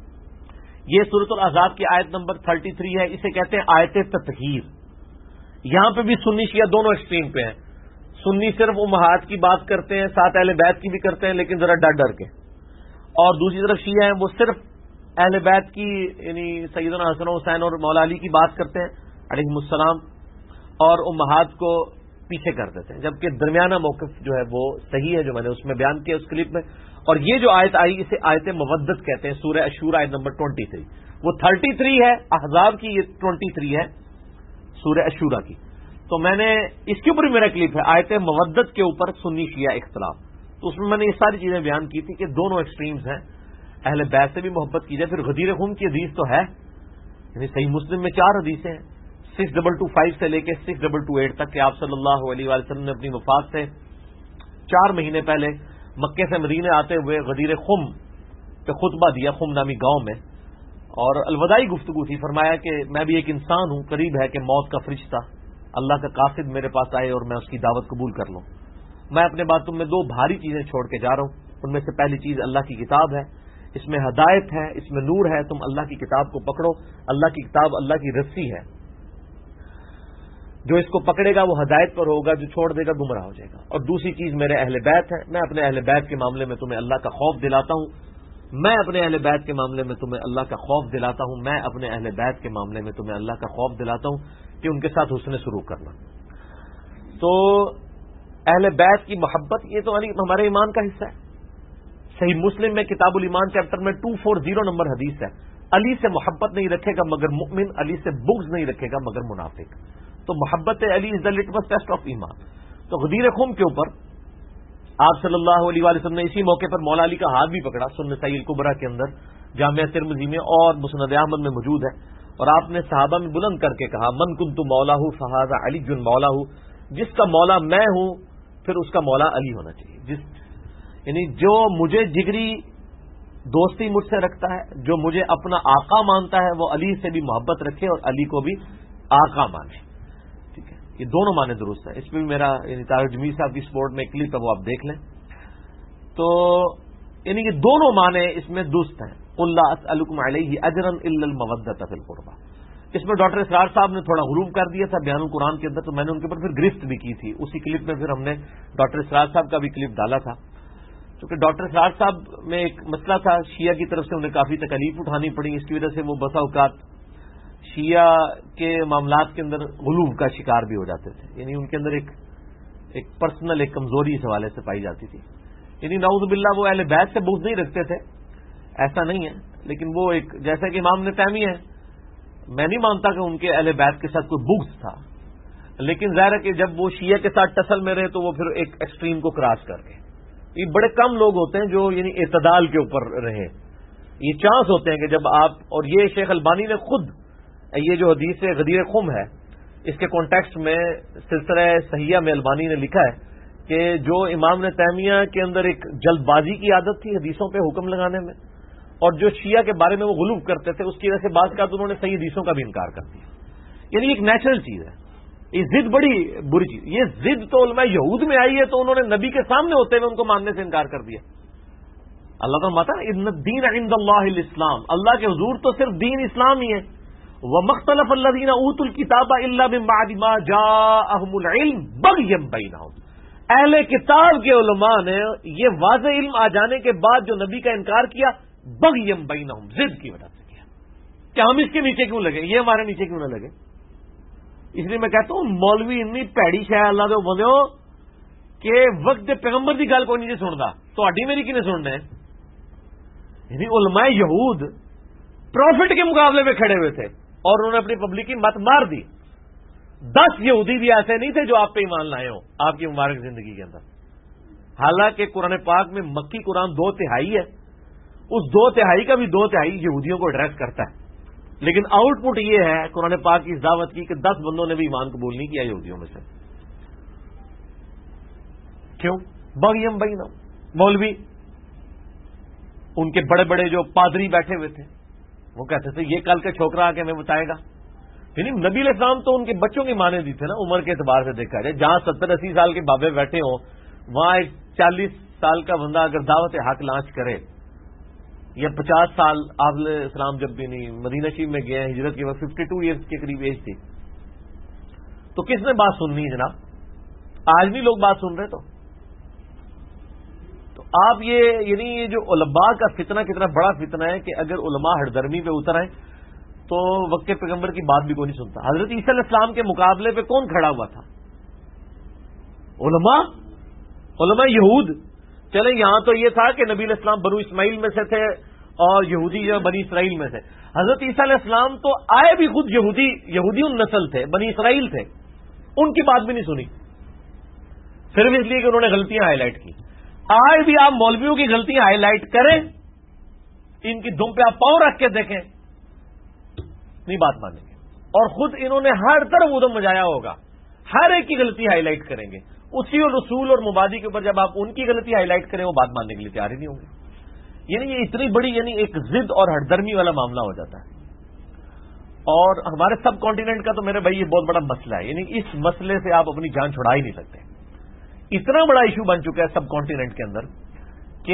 [SPEAKER 1] یہ سورۃ الاحزاب کی آیت نمبر 33 ہے، اسے کہتے ہیں آیت تطہیر. یہاں پہ بھی سنی شیعہ دونوں ایکسٹریم پہ ہیں. سنی صرف امہات کی بات کرتے ہیں، ساتھ اہل بیت کی بھی کرتے ہیں لیکن ذرا ڈر ڈر کے، اور دوسری طرف شیعہ ہیں وہ صرف اہل بیت کی یعنی سیدنا حسن و حسین اور مولا علی کی بات کرتے ہیں علیہم السلام، اور امہات کو پیچھے کر دیتے ہیں. جبکہ درمیانہ موقف جو ہے وہ صحیح ہے جو میں نے اس میں بیان کیا اس کلپ میں. اور یہ جو آیت آئی اسے آیت مودت کہتے ہیں، سورہ اشورا آیت نمبر 23. وہ 33 ہے احزاب کی، یہ 23 ہے سورہ اشورا کی. تو میں نے اس کے اوپر بھی میرا کلپ ہے آیت مودت کے اوپر سنی شیعہ اختلاف. تو اس میں نے یہ ساری چیزیں بیان کی تھی کہ دونوں ایکسٹریمز ہیں. اہل بیت سے بھی محبت کی جائے. پھر غدیر خم کی حدیث تو ہے، یعنی صحیح مسلم میں 4 حدیثیں ہیں 6225 سے لے کے 6228 تک کہ آپ صلی اللہ علیہ وآلہ وسلم نے اپنی وفات سے 4 مہینے پہلے مکے سے مدینے آتے ہوئے غدیر خم پہ خطبہ دیا، خم نامی گاؤں میں، اور الوداعی گفتگو تھی. فرمایا کہ میں بھی ایک انسان ہوں، قریب ہے کہ موت کا فرشتہ اللہ کا قاصد میرے پاس آئے اور میں اس کی دعوت قبول کر لوں. میں اپنے بعد تم میں 2 بھاری چیزیں چھوڑ کے جا رہا ہوں. ان میں سے پہلی چیز اللہ کی کتاب ہے، اس میں ہدایت ہے، اس میں نور ہے. تم اللہ کی کتاب کو پکڑو. اللہ کی کتاب اللہ کی رسی ہے. جو اس کو پکڑے گا وہ ہدایت پر ہوگا، جو چھوڑ دے گا گمراہ ہو جائے گا۔ اور دوسری چیز میرے اہل بیت ہے، میں اپنے اہل بیت کے معاملے میں تمہیں اللہ کا خوف دلاتا ہوں، میں اپنے اہل بیت کے معاملے میں تمہیں اللہ کا خوف دلاتا ہوں، میں اپنے اہل بیت کے معاملے میں تمہیں اللہ کا خوف دلاتا ہوں کہ ان کے ساتھ حسن سلوک کرنا۔ تو اہل بیت کی محبت یہ تو ہمارے ایمان کا حصہ ہے۔ صحیح مسلم میں کتاب الایمان چیپٹر میں 240 نمبر حدیث ہے، علی سے محبت نہیں رکھے گا مگر مؤمن، علی سے بغض نہیں رکھے گا مگر منافق۔ تو محبت Ali is the litmus test of ایمان۔ تو غدیر خم کے اوپر آپ صلی اللہ علیہ وآلہ وسلم نے اسی موقع پر مولا علی کا ہاتھ بھی پکڑا، سنن نسائی الکبریٰ کے اندر، جامعہ ترمذی میں اور مسند احمد میں موجود ہے، اور آپ نے صحابہ میں بلند کر کے کہا من کنت مولاہ فہذا علی مولاہ، جس کا مولا میں ہوں پھر اس کا مولا علی ہونا چاہیے۔ یعنی جو مجھے جگری دوستی مجھ سے رکھتا ہے، جو مجھے اپنا آقا مانتا ہے، وہ علی سے بھی محبت رکھے اور علی کو بھی آقا مانے۔ ٹھیک ہے، یہ دونوں معنی درست ہے۔ اس پہ بھی میرا طارق جمیل صاحب کی سپورٹ میں کلپ ہے، وہ آپ دیکھ لیں۔ تو یعنی یہ دونوں معنی اس میں درست ہیں۔ قل لا اسألکم علیہ اجرا الا المودۃ فی القربى۔ اس میں ڈاکٹر اسرار صاحب نے تھوڑا غلو کر دیا تھا بیان القرآن کے اندر، تو میں نے ان کے اوپر پھر گرفت بھی کی تھی، اسی کلپ میں پھر ہم نے ڈاکٹر اسرار صاحب کا بھی کلپ ڈالا تھا، کیونکہ ڈاکٹر اسرار صاحب میں ایک مسئلہ تھا، شیعہ کی طرف سے انہیں کافی تکلیف اٹھانی پڑی، اس کی وجہ سے وہ بسا اوقات شیعہ کے معاملات کے اندر غلو کا شکار بھی ہو جاتے تھے، یعنی ان کے اندر ایک پرسنل ایک کمزوری اس حوالے سے پائی جاتی تھی۔ یعنی نعوذ باللہ وہ اہل بیت سے بغض نہیں رکھتے تھے، ایسا نہیں ہے، لیکن وہ ایک جیسا کہ امام ابن تیمیہ ہے، میں نہیں مانتا کہ ان کے اہل بیت کے ساتھ کوئی بغض تھا، لیکن ظاہر ہے کہ جب وہ شیعہ کے ساتھ ٹسل میں رہے تو وہ پھر ایک ایکسٹریم کو کراس کر گئے۔ یہ بڑے کم لوگ ہوتے ہیں جو یعنی اعتدال کے اوپر رہے، یہ چانس ہوتے ہیں کہ جب آپ، اور یہ شیخ البانی نے خود یہ جو حدیث غدیر خم ہے اس کے کانٹیکسٹ میں سلسلہ صحیحہ میں البانی نے لکھا ہے کہ جو امام ابن تیمیہ کے اندر ایک جلد بازی کی عادت تھی حدیثوں پہ حکم لگانے میں، اور جو شیعہ کے بارے میں وہ غلو کرتے تھے، اس کی وجہ سے بعض کا انہوں نے صحیح حدیثوں کا بھی انکار کر دیا۔ یعنی ایک نیچرل چیز ہے، یہ ضد بڑی بری چیز، یہ ضد تو علماء یہود میں آئی ہے تو انہوں نے نبی کے سامنے ہوتے ہوئے ان کو ماننے سے انکار کر دیا۔ اللہ کا ماتا ان الدین عند اللہ الاسلام، اللہ کے حضور تو صرف دین اسلام ہی ہے۔ وَمَخْتَلَفَ الَّذِينَ أُوتُوا الْكِتَابَ إِلَّا مِن بَعْدِ مَا جَاءَهُمُ الْعِلْمُ بَغْيًا بَيْنَهُمْ، اہل کتاب کے علماء نے یہ واضح علم آ جانے کے بعد جو نبی کا انکار کیا، بغیم بینہم، ضد کی وجہ سے کیا کہ ہم اس کے نیچے کیوں لگے، یہ ہمارے نیچے کیوں نہ لگے۔ اس لیے میں کہتا ہوں مولوی اتنی پیڑی شے اللہ دے بندے ہو کہ وقت پیغمبر کی گل کوئی نہیں سنتا، تہاڈی میری کنے سننا ہے۔ یعنی علماء یہود پروفٹ کے مقابلے میں کھڑے ہوئے تھے اور انہوں نے اپنی پبلک کی مت مار دی۔ 10 یہودی بھی ایسے نہیں تھے جو آپ پہ ایمان لائے ہوں آپ کی مبارک زندگی کے اندر، حالانکہ قرآن پاک میں مکی قرآن 2/3 ہے، اس 2/3 کا بھی 2/3 یہودیوں کو ایڈریس کرتا ہے، لیکن آؤٹ پٹ یہ ہے قرآن پاک کی اس دعوت کی کہ 10 بندوں نے بھی ایمان قبول نہیں کیا یہودیوں میں سے۔ کیوں؟ بغیم بینہم، مولوی ان کے بڑے بڑے جو پادری بیٹھے ہوئے تھے وہ کہتے تھے یہ کل کا چھوکرا آ کے ہمیں بتائے گا۔ یعنی نبی علیہ السلام تو ان کے بچوں کی مانے دی تھے نا، عمر کے اعتبار سے دیکھا جائے، جہاں 70-80 سال کے بابے بیٹھے ہوں وہاں ایک 40 سال کا بندہ اگر دعوت حق لانچ کرے، یا 50 سال آپ علیہ السلام جب بھی نہیں مدینہ شریف میں گئے ہجرت کے وقت 52 ایئرس کے قریب ایج تھی، تو کس نے بات سننی ہے جناب؟ آج بھی لوگ بات سن رہے تو آپ یہ یعنی یہ جو علماء کا فتنہ کتنا بڑا فتنہ ہے کہ اگر علماء ہردرمی پہ اتر آئیں تو وقت پیغمبر کی بات بھی کوئی نہیں سنتا۔ حضرت عیسیٰ علیہ السلام کے مقابلے پہ کون کھڑا ہوا تھا؟ علماء یہود۔ چلے یہاں تو یہ تھا کہ نبی علیہ السلام بنو اسماعیل میں سے تھے اور یہودی جو بنی اسرائیل میں سے، حضرت عیسیٰ علیہ السلام تو آئے بھی خود یہودی نسل تھے، بنی اسرائیل تھے، ان کی بات بھی نہیں سنی، صرف اس لیے کہ انہوں نے غلطیاں ہائی لائٹ کی۔ آج بھی آپ مولویوں کی غلطیاں ہائی لائٹ کریں، ان کی دم پہ آپ پاؤں رکھ کے دیکھیں، نہیں بات مانیں گے، اور خود انہوں نے ہر طرف ادم مجایا ہوگا، ہر ایک کی غلطی ہائی لائٹ کریں گے، اسی اور رسول اور مبادی کے اوپر جب آپ ان کی غلطی ہائی لائٹ کریں وہ بات ماننے کے لیے تیار ہی نہیں ہوں گے۔ یعنی یہ اتنی بڑی یعنی ایک ضد اور ہردرمی والا معاملہ ہو جاتا ہے، اور ہمارے سب کانٹیننٹ کا تو میرے بھائی یہ بہت بڑا مسئلہ ہے، یعنی اس مسئلے سے آپ اپنی جان چھڑا ہی نہیں سکتے، اتنا بڑا ایشو بن چکا ہے سب کانٹیننٹ کے اندر کہ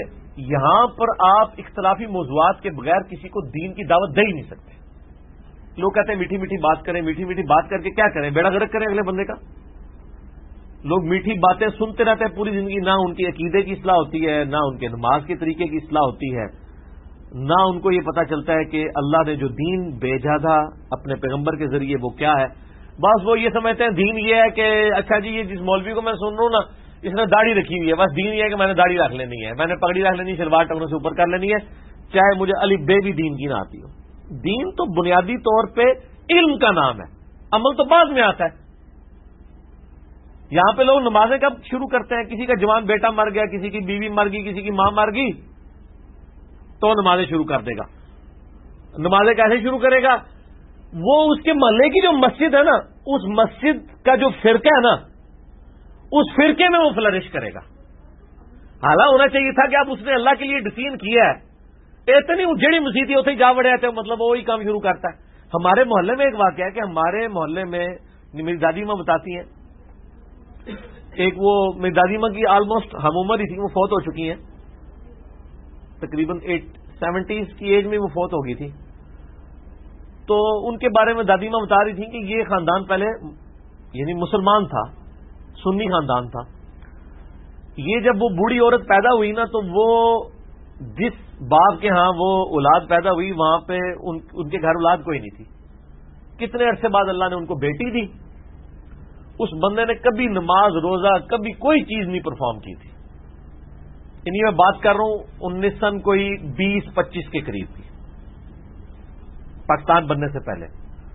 [SPEAKER 1] یہاں پر آپ اختلافی موضوعات کے بغیر کسی کو دین کی دعوت دے ہی نہیں سکتے۔ لوگ کہتے ہیں میٹھی میٹھی بات کریں، میٹھی میٹھی بات کر کے کیا کریں؟ بیڑا غرق کریں اگلے بندے کا. لوگ میٹھی باتیں سنتے رہتے ہیں پوری زندگی، نہ ان کی عقیدے کی اصلاح ہوتی ہے، نہ ان کے نماز کے طریقے کی اصلاح ہوتی ہے، نہ ان کو یہ پتا چلتا ہے کہ اللہ نے جو دین بھیجا تھا اپنے پیغمبر کے ذریعے وہ کیا ہے. بس وہ یہ سمجھتے ہیں دین یہ ہے کہ اچھا جی یہ جس مولوی کو میں سن رہا ہوں نا اس نے داڑھی رکھی ہوئی ہے، بس دین یہ ہے کہ میں نے داڑھی رکھ لینی ہے، میں نے پگڑی رکھ لینی ہے، شلوار ٹخنوں سے اوپر کر لینی ہے، چاہے مجھے الف بے بھی دین کی نہ آتی ہو. دین تو بنیادی طور پہ علم کا نام ہے، عمل تو بعد میں آتا ہے. یہاں پہ لوگ نمازیں کب شروع کرتے ہیں؟ کسی کا جوان بیٹا مر گیا، کسی کی بیوی مر گئی، کسی کی ماں مر گئی تو نمازیں شروع کر دے گا. نمازیں کیسے شروع کرے گا؟ وہ اس کے محلے کی جو مسجد ہے نا، اس مسجد کا جو فرقہ ہے نا، اس فرقے میں وہ فلرش کرے گا. حالانکہ ہونا چاہیے تھا کہ اب اس نے اللہ کے لیے ڈسین کیا ہے، اتنی جڑی مسیح اتنے جا بڑے آتے مطلب وہی کام شروع کرتا ہے. ہمارے محلے میں ایک واقعہ ہے کہ ہمارے محلے میں میری دادی ماں بتاتی ہیں، ایک وہ میری دادی ماں کی آلموسٹ ہم عمر ہی تھی، وہ فوت ہو چکی ہیں، تقریباً 70s کی ایج میں وہ فوت ہو گئی تھی. تو ان کے بارے میں دادی ماں بتا رہی تھی کہ یہ خاندان پہلے یعنی مسلمان تھا، سنی خاندان تھا. یہ جب وہ بوڑھی عورت پیدا ہوئی نا تو وہ جس باپ کے ہاں وہ اولاد پیدا ہوئی وہاں پہ ان کے گھر اولاد کوئی نہیں تھی. کتنے عرصے بعد اللہ نے ان کو بیٹی دی. اس بندے نے کبھی نماز روزہ کبھی کوئی چیز نہیں پرفارم کی تھی. انہیں میں بات کر رہا ہوں 19 کوئی 20-25 کے قریب تھی، پاکستان بننے سے پہلے.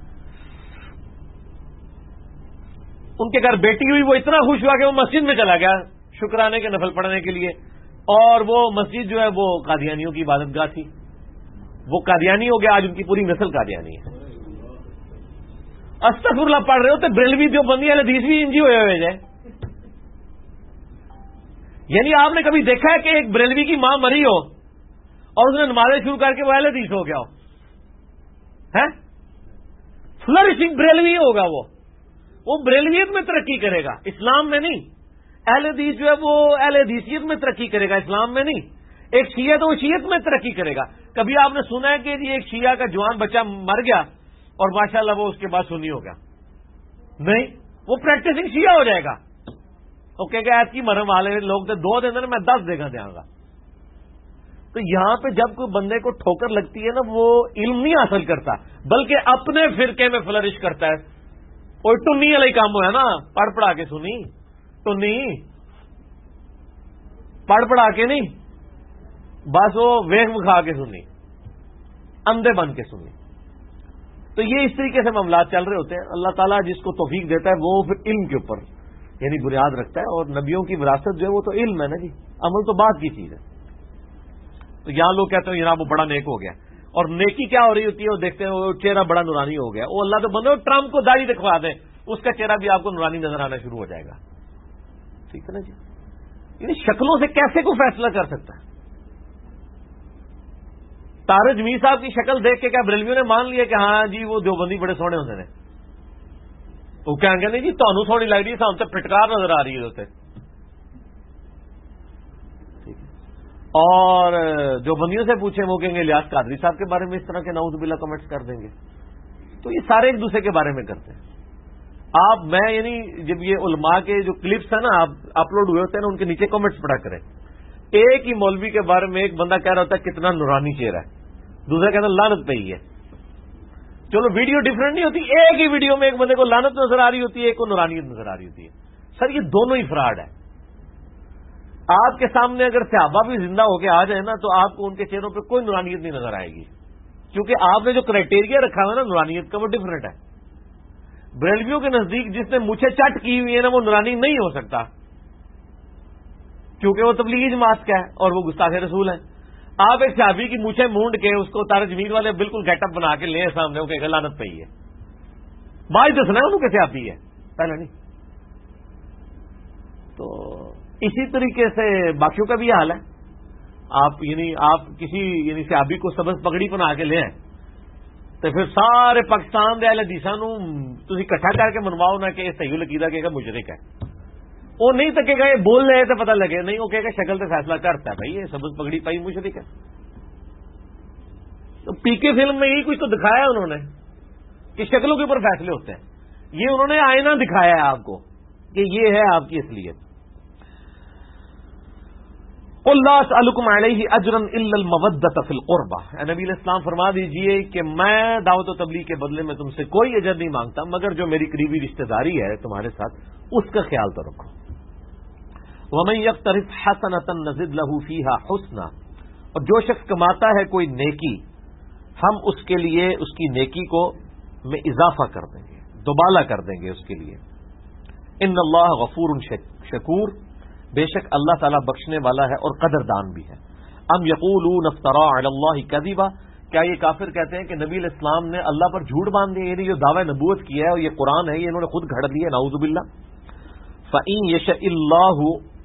[SPEAKER 1] ان کے گھر بیٹی ہوئی، وہ اتنا خوش ہوا کہ وہ مسجد میں چلا گیا شکرانے کے نفل پڑھنے کے لیے. اور وہ مسجد جو ہے وہ قادیانیوں کی عبادت گاہ تھی. وہ قادیانی ہو گیا، آج ان کی پوری نسل قادیانی ہے. استغفر اللہ پڑھ رہے ہوتے بریلوی جو بندی والے حدیث بھی انجی ہوئے ہوئے جائے. یعنی آپ نے کبھی دیکھا ہے کہ ایک بریلوی کی ماں مری ہو اور اس نے نمازیں شروع کر کے وہ اہل حدیث ہو گیا ہو؟ فلرشنگ بریلوی ہوگا وہ بریلویت میں ترقی کرے گا، اسلام میں نہیں. اہل حدیث جو ہے وہ اہل حدیثیت میں ترقی کرے گا، اسلام میں نہیں. ایک شیعہ تو وہ شیعت میں ترقی کرے گا. کبھی آپ نے سنا ہے کہ ایک شیعہ کا جوان بچہ مر گیا اور ماشاءاللہ وہ اس کے بعد سنی ہو گیا؟ نہیں، وہ پریکٹسنگ شیعہ ہو جائے گا. اوکے کہ ایت کی مرم والے لوگ تھے 2 دن میں 10 دیکھا دیا گا. تو یہاں پہ جب کوئی بندے کو ٹھوکر لگتی ہے نا، وہ علم نہیں حاصل کرتا بلکہ اپنے فرقے میں فلرش کرتا ہے. اور ٹنی والا ہی کام ہوا نا، پڑھ پڑھا کے سنی، ٹنی پڑھ پڑھا کے نہیں، بس وہ ویخ بکھا کے سنی، اندھے بن کے سنی. تو یہ اس طریقے سے معاملات چل رہے ہوتے ہیں. اللہ تعالیٰ جس کو توفیق دیتا ہے وہ پھر علم کے اوپر یعنی بنیاد رکھتا ہے. اور نبیوں کی وراثت جو ہے وہ تو علم ہے نا جی، عمل تو بعد کی چیز ہے. تو یہاں لوگ کہتے ہیں جناب وہ بڑا نیک ہو گیا، اور نیکی کیا ہو رہی ہوتی ہے وہ دیکھتے ہیں وہ چہرہ بڑا نورانی ہو گیا. وہ اللہ تو بندے ٹرمپ کو داڑھی دکھوا دیں، اس کا چہرہ بھی آپ کو نورانی نظر آنا شروع ہو جائے گا. ٹھیک ہے نا جی. یعنی شکلوں سے کیسے کوئی فیصلہ کر سکتا ہے؟ طارق جمیل صاحب کی شکل دیکھ کے کیا بریلویوں نے مان لیا کہ ہاں جی وہ دیوبندی بڑے سونے ہوتے ہیں؟ وہ کہیں گے نہیں جی تمہیں سونی لگ رہی ہے، ہم تو پھٹکار نظر آ رہی ہے ہوتے. اور جو بندیوں سے پوچھیں وہ کہیں گے الیاس قادری صاحب کے بارے میں اس طرح کے نعوذ باللہ کمنٹس کر دیں گے. تو یہ سارے ایک دوسرے کے بارے میں کرتے ہیں. آپ میں یعنی جب یہ علماء کے جو کلپس ہیں نا آپ اپلوڈ ہوئے ہوتے ہیں نا، ان کے نیچے کمنٹس پڑھا کریں. ایک ہی مولوی کے بارے میں ایک بندہ کہہ رہا ہوتا ہے کتنا نورانی چہرہ ہے، دوسرا کہتا ہے لعنت پہ ہی ہے. چلو ویڈیو ڈفرنٹ نہیں ہوتی، ایک ہی ویڈیو میں ایک بندے کو لعنت نظر آ رہی ہوتی ہے، ایک کو نورانیت نظر آ رہی ہوتی ہے. سر یہ دونوں ہی فراڈ ہے. آپ کے سامنے اگر صحابہ بھی زندہ ہو کے آ جائے نا تو آپ کو ان کے چہروں پہ کوئی نورانیت نہیں نظر آئے گی، کیونکہ آپ نے جو کرائٹیریا رکھا ہوا ہے نا نورانیت کا وہ ڈفرنٹ ہے. بریلویوں کے نزدیک جس نے مونچھیں چٹ کی ہوئی ہے نا وہ نورانی نہیں ہو سکتا، کیونکہ وہ تبلیغی جماعت کا ہے اور وہ گستاخ رسول ہے. آپ ایک صحابی کی مونچھیں مونڈ کے اس کو طارق جمیل والے بالکل گیٹ اپ بنا کے لے سامنے وہ کہ لعنت پہ ہی ہے. بائی دسنا ہے انہوں کے صحابی ہے پہلے نہیں. تو اسی طریقے سے باقیوں کا بھی حال ہے. آپ کسی یعنی صحابی کو سبز پگڑی بنا کے لے آئیں تو پھر سارے پاکستان دے اہل حدیثاں نوں تسی اکٹھا کر کے منواؤ نہ کہ یہ صحیح العقیدہ کہ مشرک ہے. وہ نہیں تکے گا یہ بول رہے تو پتہ لگے نہیں، وہ کہے گا شکل سے فیصلہ کرتا ہے بھائی یہ سبز پگڑی پائی مشرک ہے. تو پی کے فلم میں یہی کچھ تو دکھایا انہوں نے. کہ شکلوں کے اوپر فیصلے ہوتے ہیں. یہ انہوں نے آئینہ دکھایا ہے آپ کو کہ یہ ہے آپ کی اصلیت. قل لا اسألکم علیہ اجرا الا المودۃ فی القربہ. اے نبی علیہ السلام فرما دیجئے کہ میں دعوت و تبلیغ کے بدلے میں تم سے کوئی اجر نہیں مانگتا مگر جو میری قریبی رشتہ داری ہے تمہارے ساتھ اس کا خیال تو رکھو. ومن یقترف حسنۃ نزد له فیہا حسنا. اور جو شخص کماتا ہے کوئی نیکی ہم اس کے لیے اس کی نیکی کو میں اضافہ کر دیں گے, دوبالا کر دیں گے اس کے لیے. ان اللہ غفور شکور. بے شک اللہ تعالیٰ بخشنے والا ہے اور قدردان بھی ہے. ام یقولون افترا علی اللہ کذبا. کیا یہ کافر کہتے ہیں کہ نبی علیہ السلام نے اللہ پر جھوٹ باندھ دیا, یعنی جو دعوی نبوت کیا ہے اور یہ قرآن ہے یہ انہوں نے خود گھڑ لیا, نعوذ باللہ. فإن یشاء اللہ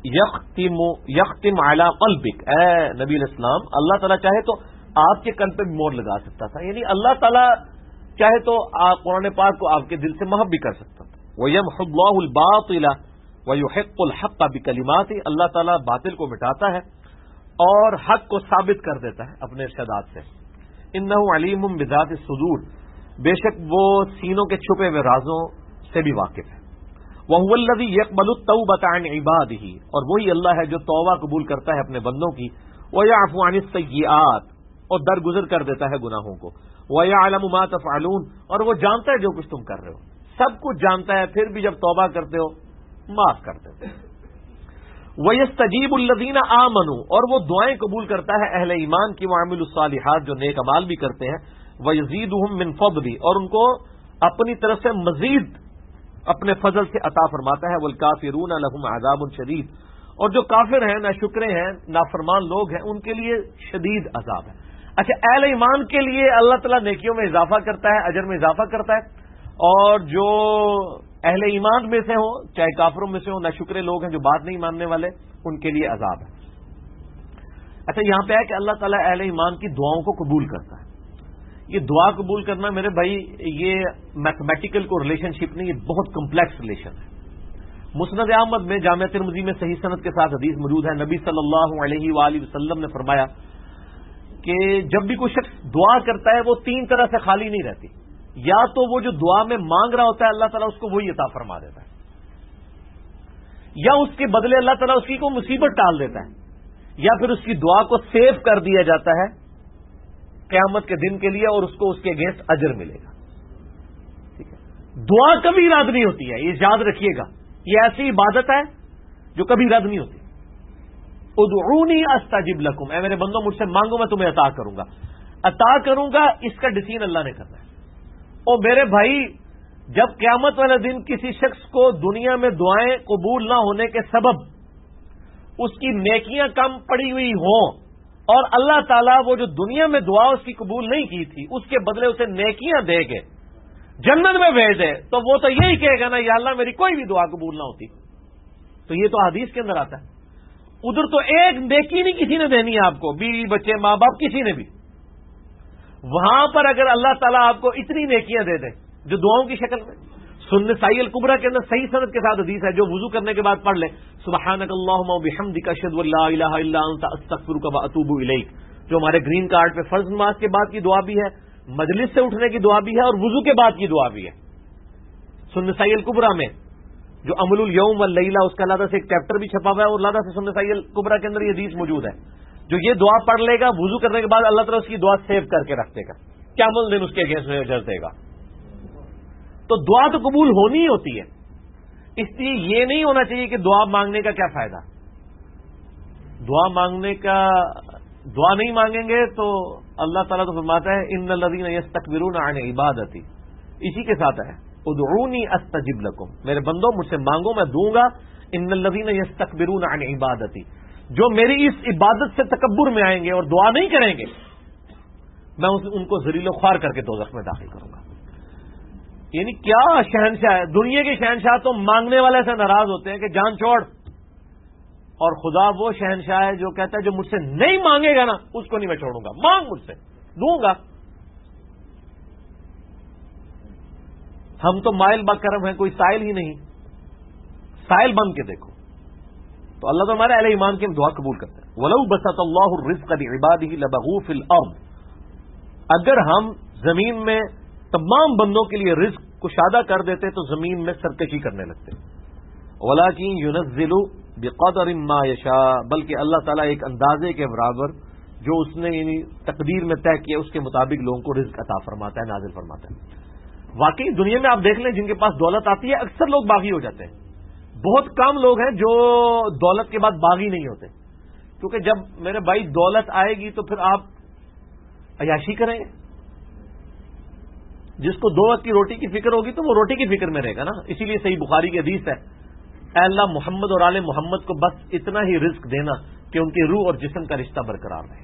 [SPEAKER 1] یختم علی قلبک. اے نبی علیہ السلام اللہ تعالیٰ چاہے تو آپ کے کن پہ بھی مہر لگا سکتا تھا, یعنی اللہ تعالیٰ چاہے تو قرآن پاک کو آپ کے دل سے محو بھی کر سکتا تھا. وَيَمْحُ اللَّهُ الْبَاطِلَ وَيُحِقُّ الْحَقَّ بِكَلِمَاتِهِ. اللہ تعالیٰ باطل کو مٹاتا ہے اور حق کو ثابت کر دیتا ہے اپنے ارشادات سے. إِنَّهُ عَلِيمٌ بِذَاتِ الصُّدُورِ. بے شک وہ سینوں کے چھپے ہوئے رازوں سے بھی واقف ہے. وَهُوَ الَّذِي يَقْبَلُ التَّوْبَةَ عَنْ عِبَادِهِ. اور وہی اللہ ہے جو توبہ قبول کرتا ہے اپنے بندوں کی. وَيَعْفُو عَنِ السَّيِّئَاتِ. اور درگزر کر دیتا ہے گناہوں کو. وَيَعْلَمُ مَا تَفْعَلُونَ. اور وہ جانتا ہے جو کچھ تم کر رہے ہو, سب کچھ جانتا ہے, پھر بھی جب توبہ کرتے ہو معاف کر دیتے. وَيَسْتَجِيبُ الَّذِينَ آمَنُوا. اور وہ دعائیں قبول کرتا ہے اہل ایمان کی. وَعَمِلُوا الصَّالِحَاتِ. جو نیک اعمال بھی کرتے ہیں. وَيَزِيدُهُم مِّن فَضْلِهِ. اور ان کو اپنی طرف سے مزید اپنے فضل سے عطا فرماتا ہے. وَالْكَافِرُونَ لَهُمْ عَذَابٌ شَدِيدٌ. اور جو کافر ہیں, ناشکرے ہیں, نافرمان لوگ ہیں, ان کے لیے شدید عذاب ہے. اچھا, اہل ایمان کے لیے اللہ تعالیٰ نیکیوں میں اضافہ کرتا ہے, اجر میں اضافہ کرتا ہے, اور جو اہل ایمان میں سے ہوں, چاہے کافروں میں سے ہوں, ناشکرے لوگ ہیں جو بات نہیں ماننے والے, ان کے لیے عذاب ہے. اچھا, یہاں پہ ہے کہ اللہ تعالیٰ اہل ایمان کی دعاؤں کو قبول کرتا ہے. یہ دعا قبول کرنا میرے بھائی یہ میتھمیٹیکل کو ریلیشن شپ نہیں, یہ بہت کمپلیکس ریلیشن ہے. مسند احمد میں جامع ترمذی میں صحیح سند کے ساتھ حدیث موجود ہے. نبی صلی اللہ علیہ وآلہ وسلم نے فرمایا کہ جب بھی کوئی شخص دعا کرتا ہے وہ تین طرح سے خالی نہیں رہتی. یا تو وہ جو دعا میں مانگ رہا ہوتا ہے اللہ تعالیٰ اس کو وہی عطا فرما دیتا ہے, یا اس کے بدلے اللہ تعالیٰ اس کی کوئی مصیبت ٹال دیتا ہے, یا پھر اس کی دعا کو سیو کر دیا جاتا ہے قیامت کے دن کے لیے اور اس کو اس کے اگینسٹ اجر ملے گا. ٹھیک ہے, دعا کبھی رد نہیں ہوتی ہے, یہ یاد رکھیے گا. یہ ایسی عبادت ہے جو کبھی رد نہیں ہوتی. ادعونی استجب لکم. اے میرے بندوں مجھ سے مانگو میں تمہیں عطا کروں گا. عطا کروں گا اس کا ڈیسیژن اللہ نے کرنا ہے. اور میرے بھائی جب قیامت والے دن کسی شخص کو دنیا میں دعائیں قبول نہ ہونے کے سبب اس کی نیکیاں کم پڑی ہوئی ہوں اور اللہ تعالیٰ وہ جو دنیا میں دعا اس کی قبول نہیں کی تھی اس کے بدلے اسے نیکیاں دے کے جنت میں بھیج دے, تو وہ تو یہی کہے گا نا یا اللہ میری کوئی بھی دعا قبول نہ ہوتی. تو یہ تو حدیث کے اندر آتا ہے. ادھر تو ایک نیکی نہیں کسی نے دینی ہے آپ کو, بیوی بچے ماں باپ کسی نے بھی. وہاں پر اگر اللہ تعالیٰ آپ کو اتنی نیکیاں دے دے جو دعاؤں کی شکل میں, سنن نسائی الکبریٰ کے اندر صحیح سند کے ساتھ حدیث ہے, جو وضو کرنے کے بعد پڑھ لے سبحانک اللہم وبحمدک اشہد ان لا الہ الا انت استغفرک واتوب الیک, جو ہمارے گرین کارڈ پہ فرض نماز کے بعد کی دعا بھی ہے, مجلس سے اٹھنے کی دعا بھی ہے, اور وضو کے بعد کی دعا بھی ہے. سنن نسائی الکبریٰ میں جو عمل الیوم واللیلہ اس کا علیحدہ سے ایک چیپٹر بھی چھپا ہوا ہے, اور علیحدہ سے سنن نسائی الکبریٰ کے اندر یہ حدیث موجود ہے. جو یہ دعا پڑھ لے گا وضو کرنے کے بعد اللہ تعالیٰ اس کی دعا سیو کر کے رکھ دے گا, قیامت دن اس کے اگینسٹ میں اجر دے گا. تو دعا تو قبول ہونی ہی ہوتی ہے. اس لیے یہ نہیں ہونا چاہیے کہ دعا مانگنے کا کیا فائدہ. دعا مانگنے کا, دعا نہیں مانگیں گے تو اللہ تعالیٰ تو فرماتا ہے ان الذین یستکبرون عن عبادتی, اسی کے ساتھ ہے ادعونی استجب لکم, میرے بندوں مجھ سے مانگو میں دوں گا. ان الذین یستکبرون عن عبادتی, جو میری اس عبادت سے تکبر میں آئیں گے اور دعا نہیں کریں گے میں ان کو ذلیل و خوار کر کے دوزخ میں داخل کروں گا. یعنی کیا شہنشاہ ہے, دنیا کے شہنشاہ تو مانگنے والے سے ناراض ہوتے ہیں کہ جان چھوڑ, اور خدا وہ شہنشاہ ہے جو کہتا ہے جو مجھ سے نہیں مانگے گا نا اس کو نہیں میں چھوڑوں گا, مانگ مجھ سے دوں گا. ہم تو مائل بکرم ہیں, کوئی سائل ہی نہیں, سائل بن کے دیکھو. تو اللہ تو ہمارے اہل ایمان کی دعا قبول کرتا ہے. وَلَوْ بَسَطَ اللَّهُ الرِّزْقَ لِعِبَادِهِ لَبَغُوا فِي الْأَرْضِ. اگر ہم زمین میں تمام بندوں کے لیے رزق کشادہ کر دیتے تو زمین میں سرکشی کرنے لگتے. وَلَٰكِن يُنَزِّلُ بِقَدَرٍ مَّا يَشَاءُ، بلکہ اللہ تعالیٰ ایک اندازے کے برابر جو اس نے یعنی تقدیر میں طے کیا اس کے مطابق لوگوں کو رزق عطا فرماتا ہے، نازل فرماتا ہے. واقعی دنیا میں آپ دیکھ لیں، جن کے پاس دولت آتی ہے اکثر لوگ باغی ہو جاتے ہیں. بہت کم لوگ ہیں جو دولت کے بعد باغی نہیں ہوتے، کیونکہ جب میرے بھائی دولت آئے گی تو پھر آپ عیاشی کریں گے. جس کو 2 وقت کی روٹی کی فکر ہوگی تو وہ روٹی کی فکر میں رہے گا نا. اسی لیے صحیح بخاری کی حدیث ہے، اے اللہ محمد اور آل محمد کو بس اتنا ہی رزق دینا کہ ان کی روح اور جسم کا رشتہ برقرار رہے.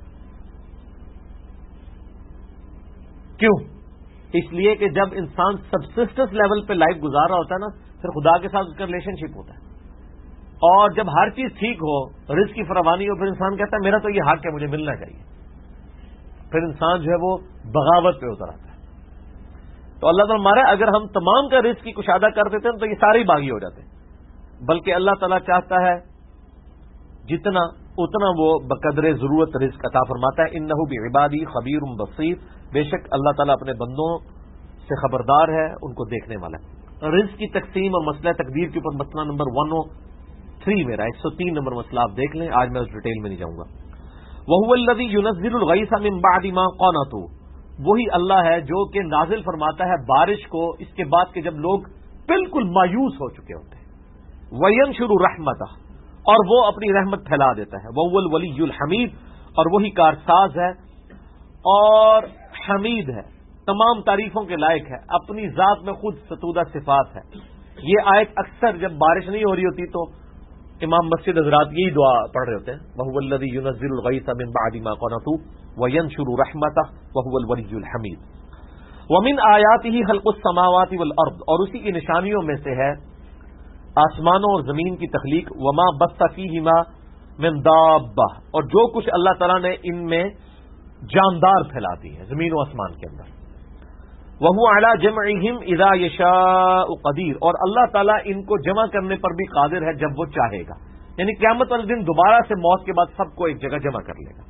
[SPEAKER 1] کیوں؟ اس لیے کہ جب انسان سبسسٹنس لیول پہ لائف گزار رہا ہوتا ہے نا، پھر خدا کے ساتھ اس کا ریلیشن شپ ہوتا ہے. اور جب ہر چیز ٹھیک ہو، رزق کی فراوانی ہو، پھر انسان کہتا ہے میرا تو یہ حق ہے، مجھے ملنا چاہیے. پھر انسان جو ہے وہ بغاوت پہ اتر آتا ہے. تو اللہ تعالیٰ ہمارا اگر ہم تمام کا رزق کی کشادہ کر دیتے ہیں تو یہ سارے ہی باغی ہو جاتے ہیں. بلکہ اللہ تعالیٰ چاہتا ہے جتنا اتنا وہ بقدر ضرورت رزق عطا فرماتا ہے. انہ بعبادی خبیر بصیر، بے شک اللہ تعالیٰ اپنے بندوں سے خبردار ہے، ان کو دیکھنے والا ہے. رزق کی تقسیم اور مسئلہ تقدیر کے اوپر مسئلہ نمبر 103 میرا 103 نمبر مسئلہ آپ دیکھ لیں، آج میں اس ڈیٹیل میں نہیں جاؤں گا. وَهُوَ الَّذِي يُنَزِّلُ الْغَيْثَ مِن بَعْدِ مَا قَنَطُوا، وہی اللہ ہے جو کہ نازل فرماتا ہے بارش کو اس کے بعد کہ جب لوگ بالکل مایوس ہو چکے ہوتے ہیں. وَيَنشُرُ رَحْمَتَهُ، اور وہ اپنی رحمت پھیلا دیتا ہے. وَهُوَ الْوَلِيُّ الْحَمِيدُ، اور وہی کارساز ہے اور حمید ہے، تمام تعریفوں کے لائق ہے، اپنی ذات میں خود ستودہ صفات ہے. یہ آیت اکثر جب بارش نہیں ہو رہی ہوتی تو امام مسجد حضرات یہی دعا پڑھ رہے ہوتے ہیں، وَهُوَ الَّذِي يُنَزِّلُ الْغَيْثَ مِن بَعْدِ مَا قَنَطُوا وَيَنشُرُ رَحْمَتَهُ وَهُوَ الْوَلِيُّ الْحَمِيدُ. وَمِنْ آيَاتِهِ خَلْقُ السَّمَاوَاتِ وَالْأَرْضِ، اور اسی کی نشانیوں میں سے ہے آسمانوں اور زمین کی تخلیق. وَمَا بَثَّ فِيهِمَا مِن دَابَّةٍ، اور جو کچھ اللہ تعالیٰ نے ان میں جاندار پھیلا دی ہے زمین و آسمان کے اندر. وَهُوَ عَلَى جَمْعِهِمْ إِذَا يَشَاءُ قَدِيرٌ، اور اللہ تعالیٰ ان کو جمع کرنے پر بھی قادر ہے جب وہ چاہے گا. یعنی قیامت والے دن دوبارہ سے موت کے بعد سب کو ایک جگہ جمع کر لے گا.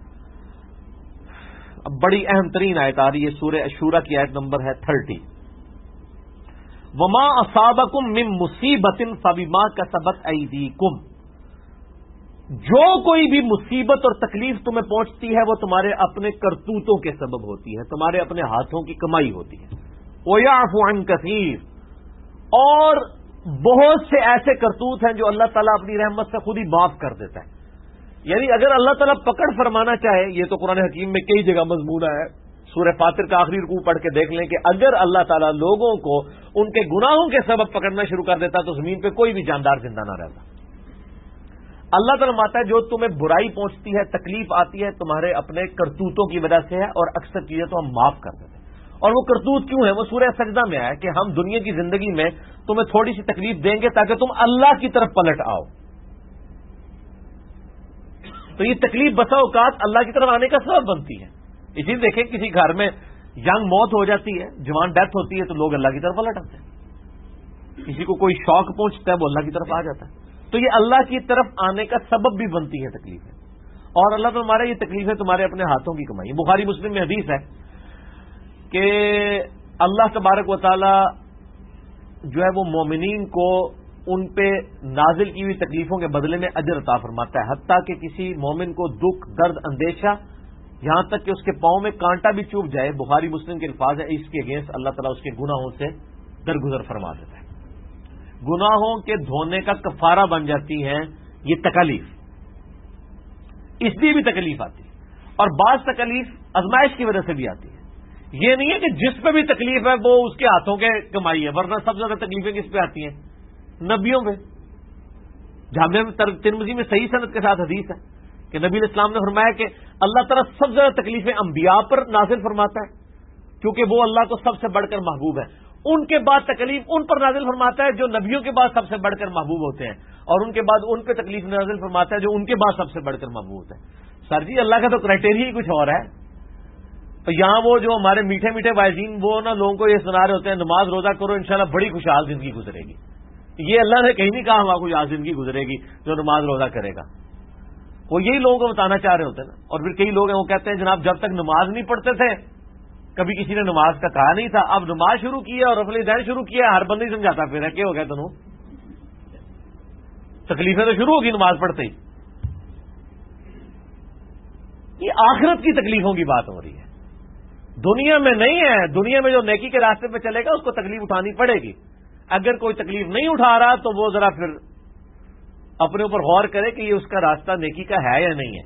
[SPEAKER 1] اب بڑی اہم ترین آیت آ رہی ہے، سورہ شورى کی آیت نمبر ہے 30. وَمَا أَصَابَكُم مِّن مُّصِيبَةٍ فَبِمَا كَسَبَتْ أَيْدِيكُمْ، جو کوئی بھی مصیبت اور تکلیف تمہیں پہنچتی ہے وہ تمہارے اپنے کرتوتوں کے سبب ہوتی ہے، تمہارے اپنے ہاتھوں کی کمائی ہوتی ہے. وَيَعْفُو عَن كَثِيرٍ، اور بہت سے ایسے کرتوت ہیں جو اللہ تعالیٰ اپنی رحمت سے خود ہی معاف کر دیتا ہے. یعنی اگر اللہ تعالیٰ پکڑ فرمانا چاہے، یہ تو قرآن حکیم میں کئی جگہ مضمون ہے، سورہ فاطر کا آخری رکوع پڑھ کے دیکھ لیں کہ اگر اللہ تعالیٰ لوگوں کو ان کے گناہوں کے سبب پکڑنا شروع کر دیتا تو زمین پہ کوئی بھی جاندار زندہ نہ رہتا. اللہ تعالیٰ ماتا ہے جو تمہیں برائی پہنچتی ہے، تکلیف آتی ہے، تمہارے اپنے کرتوتوں کی وجہ سے ہے، اور اکثر چیزیں تو ہم معاف کر دیتے ہیں. اور وہ کرتوت کیوں ہے؟ وہ سورہ سجدہ میں آیا کہ ہم دنیا کی زندگی میں تمہیں تھوڑی سی تکلیف دیں گے تاکہ تم اللہ کی طرف پلٹ آؤ. تو یہ تکلیف بسا اوقات اللہ کی طرف آنے کا سبب بنتی ہے. اسی دیکھیں کسی گھر میں ینگ موت ہو جاتی ہے، جوان ڈیتھ ہوتی ہے، تو لوگ اللہ کی طرف پلٹ آتے ہیں. کسی کو کوئی شوق پہنچتا ہے وہ اللہ کی طرف آ جاتا ہے. تو یہ اللہ کی طرف آنے کا سبب بھی بنتی ہے تکلیفیں. اور اللہ تو ہمارا یہ تکلیفیں تمہارے اپنے ہاتھوں کی کمائی. بخاری مسلم میں حدیث ہے کہ اللہ تبارک و تعالی جو ہے وہ مومنین کو ان پہ نازل کی ہوئی تکلیفوں کے بدلے میں اجر عطا فرماتا ہے، حتیٰ کہ کسی مومن کو دکھ، درد، اندیشہ، یہاں تک کہ اس کے پاؤں میں کانٹا بھی چوب جائے، بخاری مسلم کے الفاظ ہے، اس کے اگینسٹ اللہ تعالیٰ اس کے گناہوں سے درگزر فرما دیتا ہے. گناہوں کے دھونے کا کفارہ بن جاتی ہیں یہ تکلیف. اس لیے بھی تکلیف آتی ہے، اور بعض تکلیف آزمائش کی وجہ سے بھی آتی ہے. یہ نہیں ہے کہ جس پہ بھی تکلیف ہے وہ اس کے ہاتھوں کے کمائی ہے، ورنہ سب سے زیادہ تکلیفیں کس پہ آتی ہیں؟ نبیوں پہ. جامعہ ترمذی میں صحیح سند کے ساتھ حدیث ہے کہ نبی علیہ السلام نے فرمایا کہ اللہ تعالیٰ سب سے زیادہ تکلیفیں انبیاء پر نازل فرماتا ہے کیونکہ وہ اللہ کو سب سے بڑھ کر محبوب ہے. ان کے بعد تکلیف ان پر نازل فرماتا ہے جو نبیوں کے بعد سب سے بڑھ کر محبوب ہوتے ہیں، اور ان کے بعد ان پہ تکلیف نازل فرماتا ہے جو ان کے بعد سب سے بڑھ کر محبوب ہوتے ہیں. سر جی اللہ کا تو کرائٹیریا ہی کچھ اور ہے. یہاں وہ جو ہمارے میٹھے میٹھے وائزین وہ نا لوگوں کو یہ سنا رہے ہوتے ہیں نماز روزہ کرو انشاءاللہ بڑی خوشحال زندگی گزرے گی. یہ اللہ نے کہیں نہیں کہا ہمارا خوشحال زندگی گزرے گی جو نماز روزہ کرے گا. وہ یہی لوگوں کو بتانا چاہ رہے ہوتے ہیں نا. اور پھر کئی لوگ ہیں وہ کہتے ہیں جناب جب تک نماز نہیں پڑھتے تھے کبھی کسی نے نماز کا کہا نہیں تھا، اب نماز شروع کی ہے اور رفع الیدین شروع کیا ہے، ہر بندہ ہی سمجھاتا پھر ہے کیا ہو گیا تنوں، تکلیفیں تو شروع ہوگی نماز پڑھتے ہی۔ یہ آخرت کی تکلیفوں کی بات ہو رہی ہے، دنیا میں نہیں ہے۔ دنیا میں جو نیکی کے راستے پہ چلے گا اس کو تکلیف اٹھانی پڑے گی، اگر کوئی تکلیف نہیں اٹھا رہا تو وہ ذرا پھر اپنے اوپر غور کرے کہ یہ اس کا راستہ نیکی کا ہے یا نہیں ہے،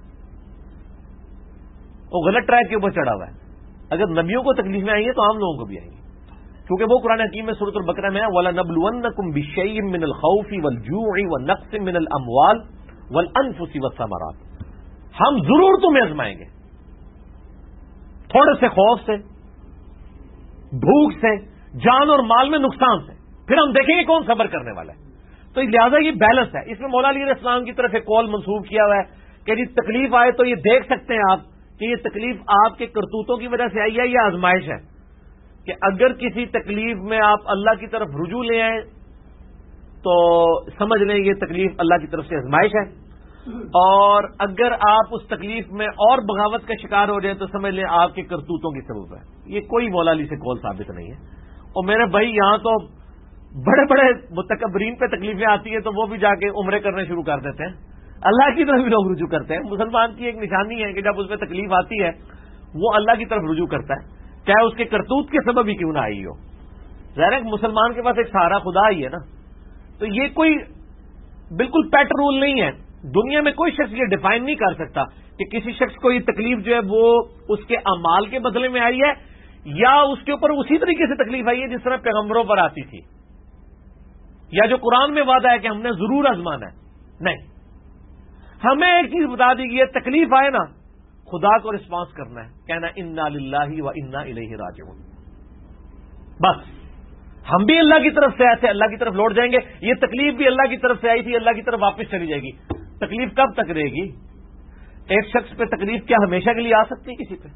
[SPEAKER 1] وہ غلط ٹریک کے اوپر چڑھا ہوا ہے۔ اگر نبیوں کو تکلیفیں آئی ہیں تو عام لوگوں کو بھی آئیں گی، کیونکہ وہ قرآن حکیم میں سورۃ البقرہ میں ہے وَلَنَبْلُوَنَّكُمْ بِشَيْءٍ مِّنَ الْخَوْفِ وَالْجُوعِ وَنَقْصٍ مِّنَ الْأَمْوَالِ وَالْأَنفُسِ وَالثَّمَرَاتِ، ہم ضرور تمہیں آزمائیں گے، تھوڑے سے خوف سے، بھوک سے، جان اور مال میں نقصان سے، پھر ہم دیکھیں گے کون صبر کرنے والا ہے۔ تو لہٰذا یہ بیلنس ہے۔ اس میں مولا علی علیہ السلام کی طرف ایک قول منسوب کیا ہوا ہے کہ جی تکلیف آئے تو یہ دیکھ سکتے ہیں آپ کہ یہ تکلیف آپ کے کرتوتوں کی وجہ سے آئی ہے یا آزمائش ہے، کہ اگر کسی تکلیف میں آپ اللہ کی طرف رجوع لے آئیں تو سمجھ لیں یہ تکلیف اللہ کی طرف سے آزمائش ہے، اور اگر آپ اس تکلیف میں اور بغاوت کا شکار ہو جائیں تو سمجھ لیں آپ کے کرتوتوں کی سبب ہے۔ یہ کوئی مولا علی سے قول ثابت نہیں ہے۔ اور میرے بھائی یہاں تو بڑے بڑے متکبرین پہ تکلیفیں آتی ہیں تو وہ بھی جا کے عمرے کرنے شروع کر دیتے ہیں، اللہ کی طرف بھی لوگ رجوع کرتے ہیں۔ مسلمان کی ایک نشانی ہے کہ جب اس پہ تکلیف آتی ہے وہ اللہ کی طرف رجوع کرتا ہے، چاہے اس کے کرتوت کے سبب ہی کیوں نہ آئی ہو۔ ظاہر ہے مسلمان کے پاس ایک سہارا خدا ہی ہے نا، تو یہ کوئی بالکل پیٹ رول نہیں ہے۔ دنیا میں کوئی شخص یہ ڈیفائن نہیں کر سکتا کہ کسی شخص کو یہ تکلیف جو ہے وہ اس کے اعمال کے بدلے میں آئی ہے یا اس کے اوپر اسی طریقے سے تکلیف آئی ہے جس طرح پیغمبروں پر آتی تھی، یا جو قرآن میں وعدہ ہے کہ ہم نے ضرور آزمانا ہے۔ نہیں، ہمیں ایک چیز بتا دی گئی ہے، تکلیف آئے نا خدا کو رسپانس کرنا ہے، کہنا انا للہ و انا الیہ راجعون، بس ہم بھی اللہ کی طرف سے آئے تھے، اللہ کی طرف لوٹ جائیں گے، یہ تکلیف بھی اللہ کی طرف سے آئی تھی، اللہ کی طرف واپس چلی جائے گی۔ تکلیف کب تک رہے گی؟ ایک شخص پہ تکلیف کیا ہمیشہ کے لیے آ سکتی ہے کسی پہ؟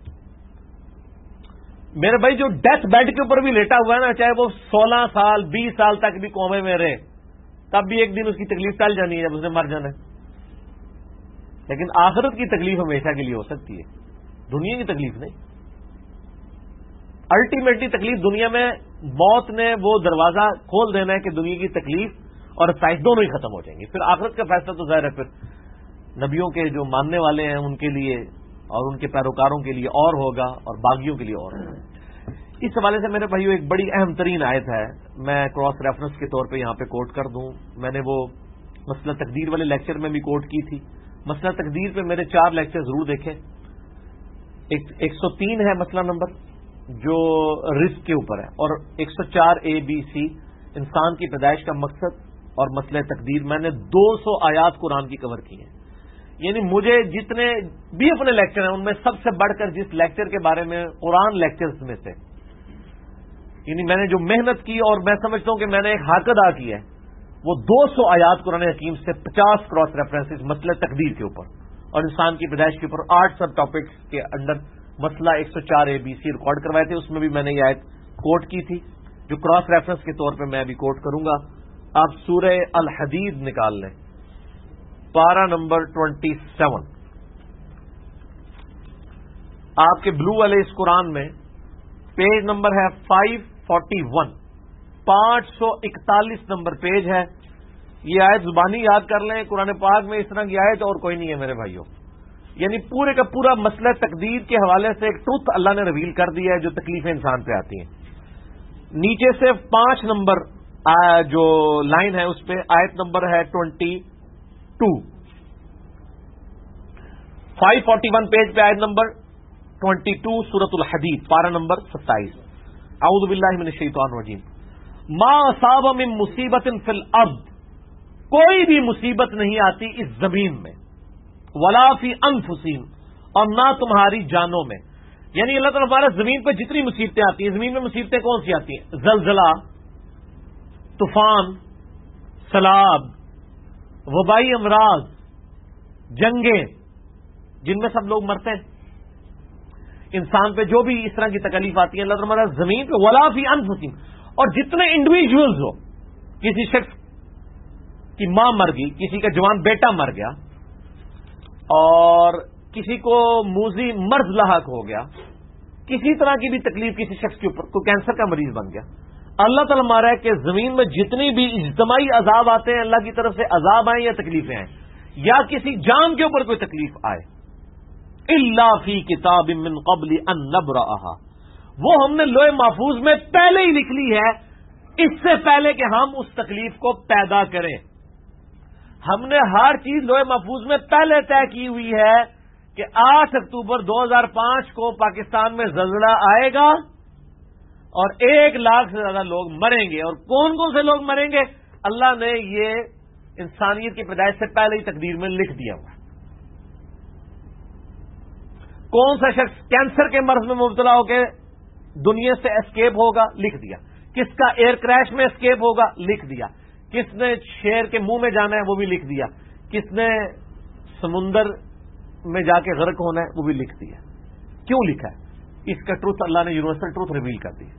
[SPEAKER 1] میرے بھائی جو ڈیتھ بیڈ کے اوپر بھی لیٹا ہوا ہے نا، چاہے وہ 16 سال 20 سال تک بھی کومے میں رہے، تب بھی ایک دن اس کی تکلیف ٹل جانی ہے جب اس نے مر جانا ہے۔ لیکن آخرت کی تکلیف ہمیشہ کے لیے ہو سکتی ہے، دنیا کی تکلیف نہیں۔ الٹیمیٹلی تکلیف دنیا میں موت نے وہ دروازہ کھول دینا ہے کہ دنیا کی تکلیف اور سائز دونوں ہی ختم ہو جائیں گے۔ پھر آخرت کا فیصلہ تو ظاہر ہے پھر نبیوں کے جو ماننے والے ہیں ان کے لیے اور ان کے پیروکاروں کے لیے اور ہوگا، اور باغیوں کے لیے اور ہوگا۔ اس حوالے سے میرے بھائیو ایک بڑی اہم ترین آیت ہے، میں کراس ریفرنس کے طور پہ یہاں پہ کوٹ کر دوں۔ میں نے وہ مسئلہ تقدیر والے لیکچر میں بھی کوٹ کی تھی۔ مسئلہ تقدیر پہ میرے 4 لیکچر ضرور دیکھیں۔ 103 ہے مسئلہ نمبر جو رزق کے اوپر ہے، اور 104 ABC انسان کی پیدائش کا مقصد اور مسئلہ تقدیر۔ میں نے 200 آیات قرآن کی کور کی ہیں، یعنی مجھے جتنے بھی اپنے لیکچر ہیں ان میں سب سے بڑھ کر جس لیکچر کے بارے میں قرآن لیکچرز میں سے یعنی میں نے جو محنت کی اور میں سمجھتا ہوں کہ میں نے ایک حق ادا کیا ہے، وہ 200 آیات قرآن حکیم سے 50 کراس ریفرنسز مسئلہ تقدیر کے اوپر اور انسان کی پیدائش کے اوپر 8 سب ٹاپکس کے انڈر مسئلہ 104 ABC ریکارڈ کروائے تھے۔ اس میں بھی میں نے یہ آیت کوٹ کی تھی جو کراس ریفرنس کے طور پہ میں ابھی کوٹ کروں گا۔ آپ سورہ الحدید نکال لیں، پارہ نمبر 27، آپ کے بلو والے اس قرآن میں پیج نمبر ہے 541، 541 نمبر پیج ہے۔ یہ آیت زبانی یاد کر لیں، قرآن پاک میں اس طرح کی آیت اور کوئی نہیں ہے میرے بھائیوں۔ یعنی پورے کا پورا مسئلہ تقدیر کے حوالے سے ایک ٹروتھ اللہ نے ریویل کر دیا ہے جو تکلیفیں انسان پہ آتی ہیں۔ نیچے سے 5 نمبر جو لائن ہے اس پہ آیت نمبر ہے 22، 541 پیج پہ آیت نمبر 22 سورۃ الحدید پارہ نمبر 27۔ اعوذ باللہ من الشیطان الرجیم۔ ما اصاب من مصیبت فی الارض، کوئی بھی مصیبت نہیں آتی اس زمین میں، ولا فی انفسہم، اور نہ تمہاری جانوں میں۔ یعنی اللہ تعالیٰ ہمارا زمین پہ جتنی مصیبتیں آتی ہیں، زمین میں مصیبتیں کون سی آتی ہیں؟ زلزلہ، طوفان، سیلاب، وبائی امراض، جنگیں جن میں سب لوگ مرتے ہیں۔ انسان پہ جو بھی اس طرح کی تکلیف آتی ہے اللہ تعالیٰ ہمارا زمین پہ ولا فی انفسہم، اور جتنے انڈیویجولز ہو، کسی شخص کی ماں مر گئی، کسی کا جوان بیٹا مر گیا، اور کسی کو موذی مرض لاحق ہو گیا، کسی طرح کی بھی تکلیف کسی شخص کے اوپر، کوئی کینسر کا مریض بن گیا، اللہ تعالیٰ مارا ہے کہ زمین میں جتنی بھی اجتماعی عذاب آتے ہیں اللہ کی طرف سے، عذاب آئیں یا تکلیفیں آئیں یا کسی جان کے اوپر کوئی تکلیف آئے، الا فی کتاب من قبل ان نبرأها، وہ ہم نے لوح محفوظ میں پہلے ہی لکھ لی ہے، اس سے پہلے کہ ہم اس تکلیف کو پیدا کریں۔ ہم نے ہر چیز لوح محفوظ میں پہلے طے کی ہوئی ہے کہ 8 اکتوبر 2005 کو پاکستان میں زلزلہ آئے گا اور 1 لاکھ سے زیادہ لوگ مریں گے، اور کون کون سے لوگ مریں گے اللہ نے یہ انسانیت کی پیدائش سے پہلے ہی تقدیر میں لکھ دیا ہوا۔ کون سا شخص کینسر کے مرض میں مبتلا ہو کے دنیا سے اسکیپ ہوگا، لکھ دیا۔ کس کا ایئر کریش میں اسکیپ ہوگا، لکھ دیا۔ کس نے شیر کے منہ میں جانا ہے وہ بھی لکھ دیا۔ کس نے سمندر میں جا کے غرق ہونا ہے وہ بھی لکھ دیا۔ کیوں لکھا ہے؟ اس کا ٹروتھ اللہ نے یونیورسل ٹروتھ ریویل کر دی۔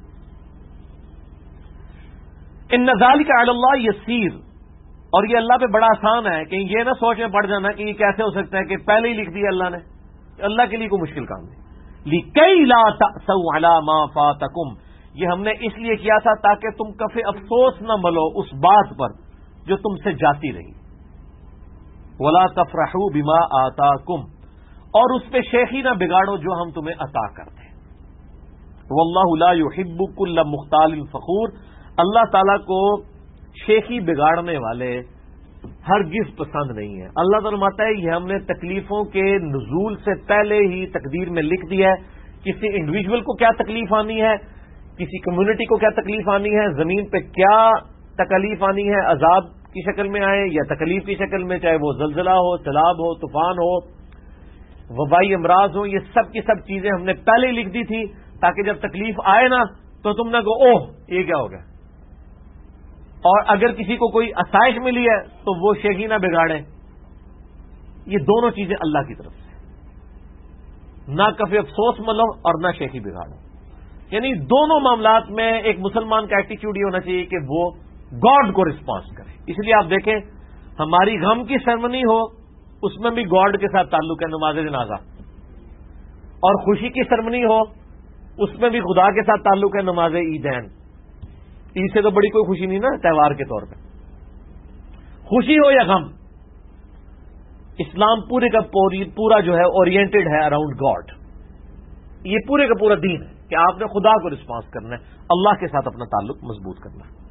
[SPEAKER 1] ان ذالک علی اللہ یسیر، اور یہ اللہ پہ بڑا آسان ہے، کہ یہ نہ سوچ میں پڑ جانا کہ یہ کیسے ہو سکتا ہے کہ پہلے ہی لکھ دیا اللہ نے۔ اللہ کے لیے کوئی مشکل کام نہیں۔ لِكَيْ لَا تَأْسَوْا عَلَىٰ مَا فَاتَكُمْ، یہ ہم نے اس لیے کیا تھا تاکہ تم کبھی افسوس نہ ملو اس بات پر جو تم سے جاتی رہی۔ وَلَا تَفْرَحُوا بِمَا آتَاكُمْ، اور اس پہ شیخی نہ بگاڑو جو ہم تمہیں عطا کرتے ہیں۔ وَاللَّهُ لَا يُحِبُّ كُلَّ مُخْتَالٍ فَخُورٍ، اللہ تعالیٰ کو شیخی بگاڑنے والے ہرگز پسند نہیں ہے۔ اللہ تعالیٰ فرماتا ہے یہ ہم نے تکلیفوں کے نزول سے پہلے ہی تقدیر میں لکھ دیا ہے، کسی انڈیویجول کو کیا تکلیف آنی ہے، کسی کمیونٹی کو کیا تکلیف آنی ہے، زمین پہ کیا تکلیف آنی ہے، عذاب کی شکل میں آئے یا تکلیف کی شکل میں، چاہے وہ زلزلہ ہو، سیلاب ہو، طوفان ہو، وبائی امراض ہو، یہ سب کی سب چیزیں ہم نے پہلے ہی لکھ دی تھی تاکہ جب تکلیف آئے نا تو تم نہ کہو اوہ یہ کیا ہو گیا۔ اور اگر کسی کو کوئی آسائش ملی ہے تو وہ شیخی نہ بگاڑے۔ یہ دونوں چیزیں اللہ کی طرف سے، نہ کبھی افسوس ملو اور نہ شیخی بگاڑو۔ یعنی دونوں معاملات میں ایک مسلمان کا ایٹیچیوڈ یہ ہونا چاہیے کہ وہ گاڈ کو رسپانس کرے۔ اس لیے آپ دیکھیں ہماری غم کی سرمنی ہو اس میں بھی گاڈ کے ساتھ تعلق ہے، نماز جنازہ، اور خوشی کی سرمنی ہو اس میں بھی خدا کے ساتھ تعلق ہے، نماز عیدین۔ عید سے تو بڑی کوئی خوشی نہیں نا تہوار کے طور پہ، خوشی ہو یا غم، اسلام پورے کا پورا جو ہے اورینٹڈ ہے اراؤنڈ گاڈ۔ یہ پورے کا پورا دین ہے کہ آپ نے خدا کو رسپانس کرنا ہے، اللہ کے ساتھ اپنا تعلق مضبوط کرنا ہے۔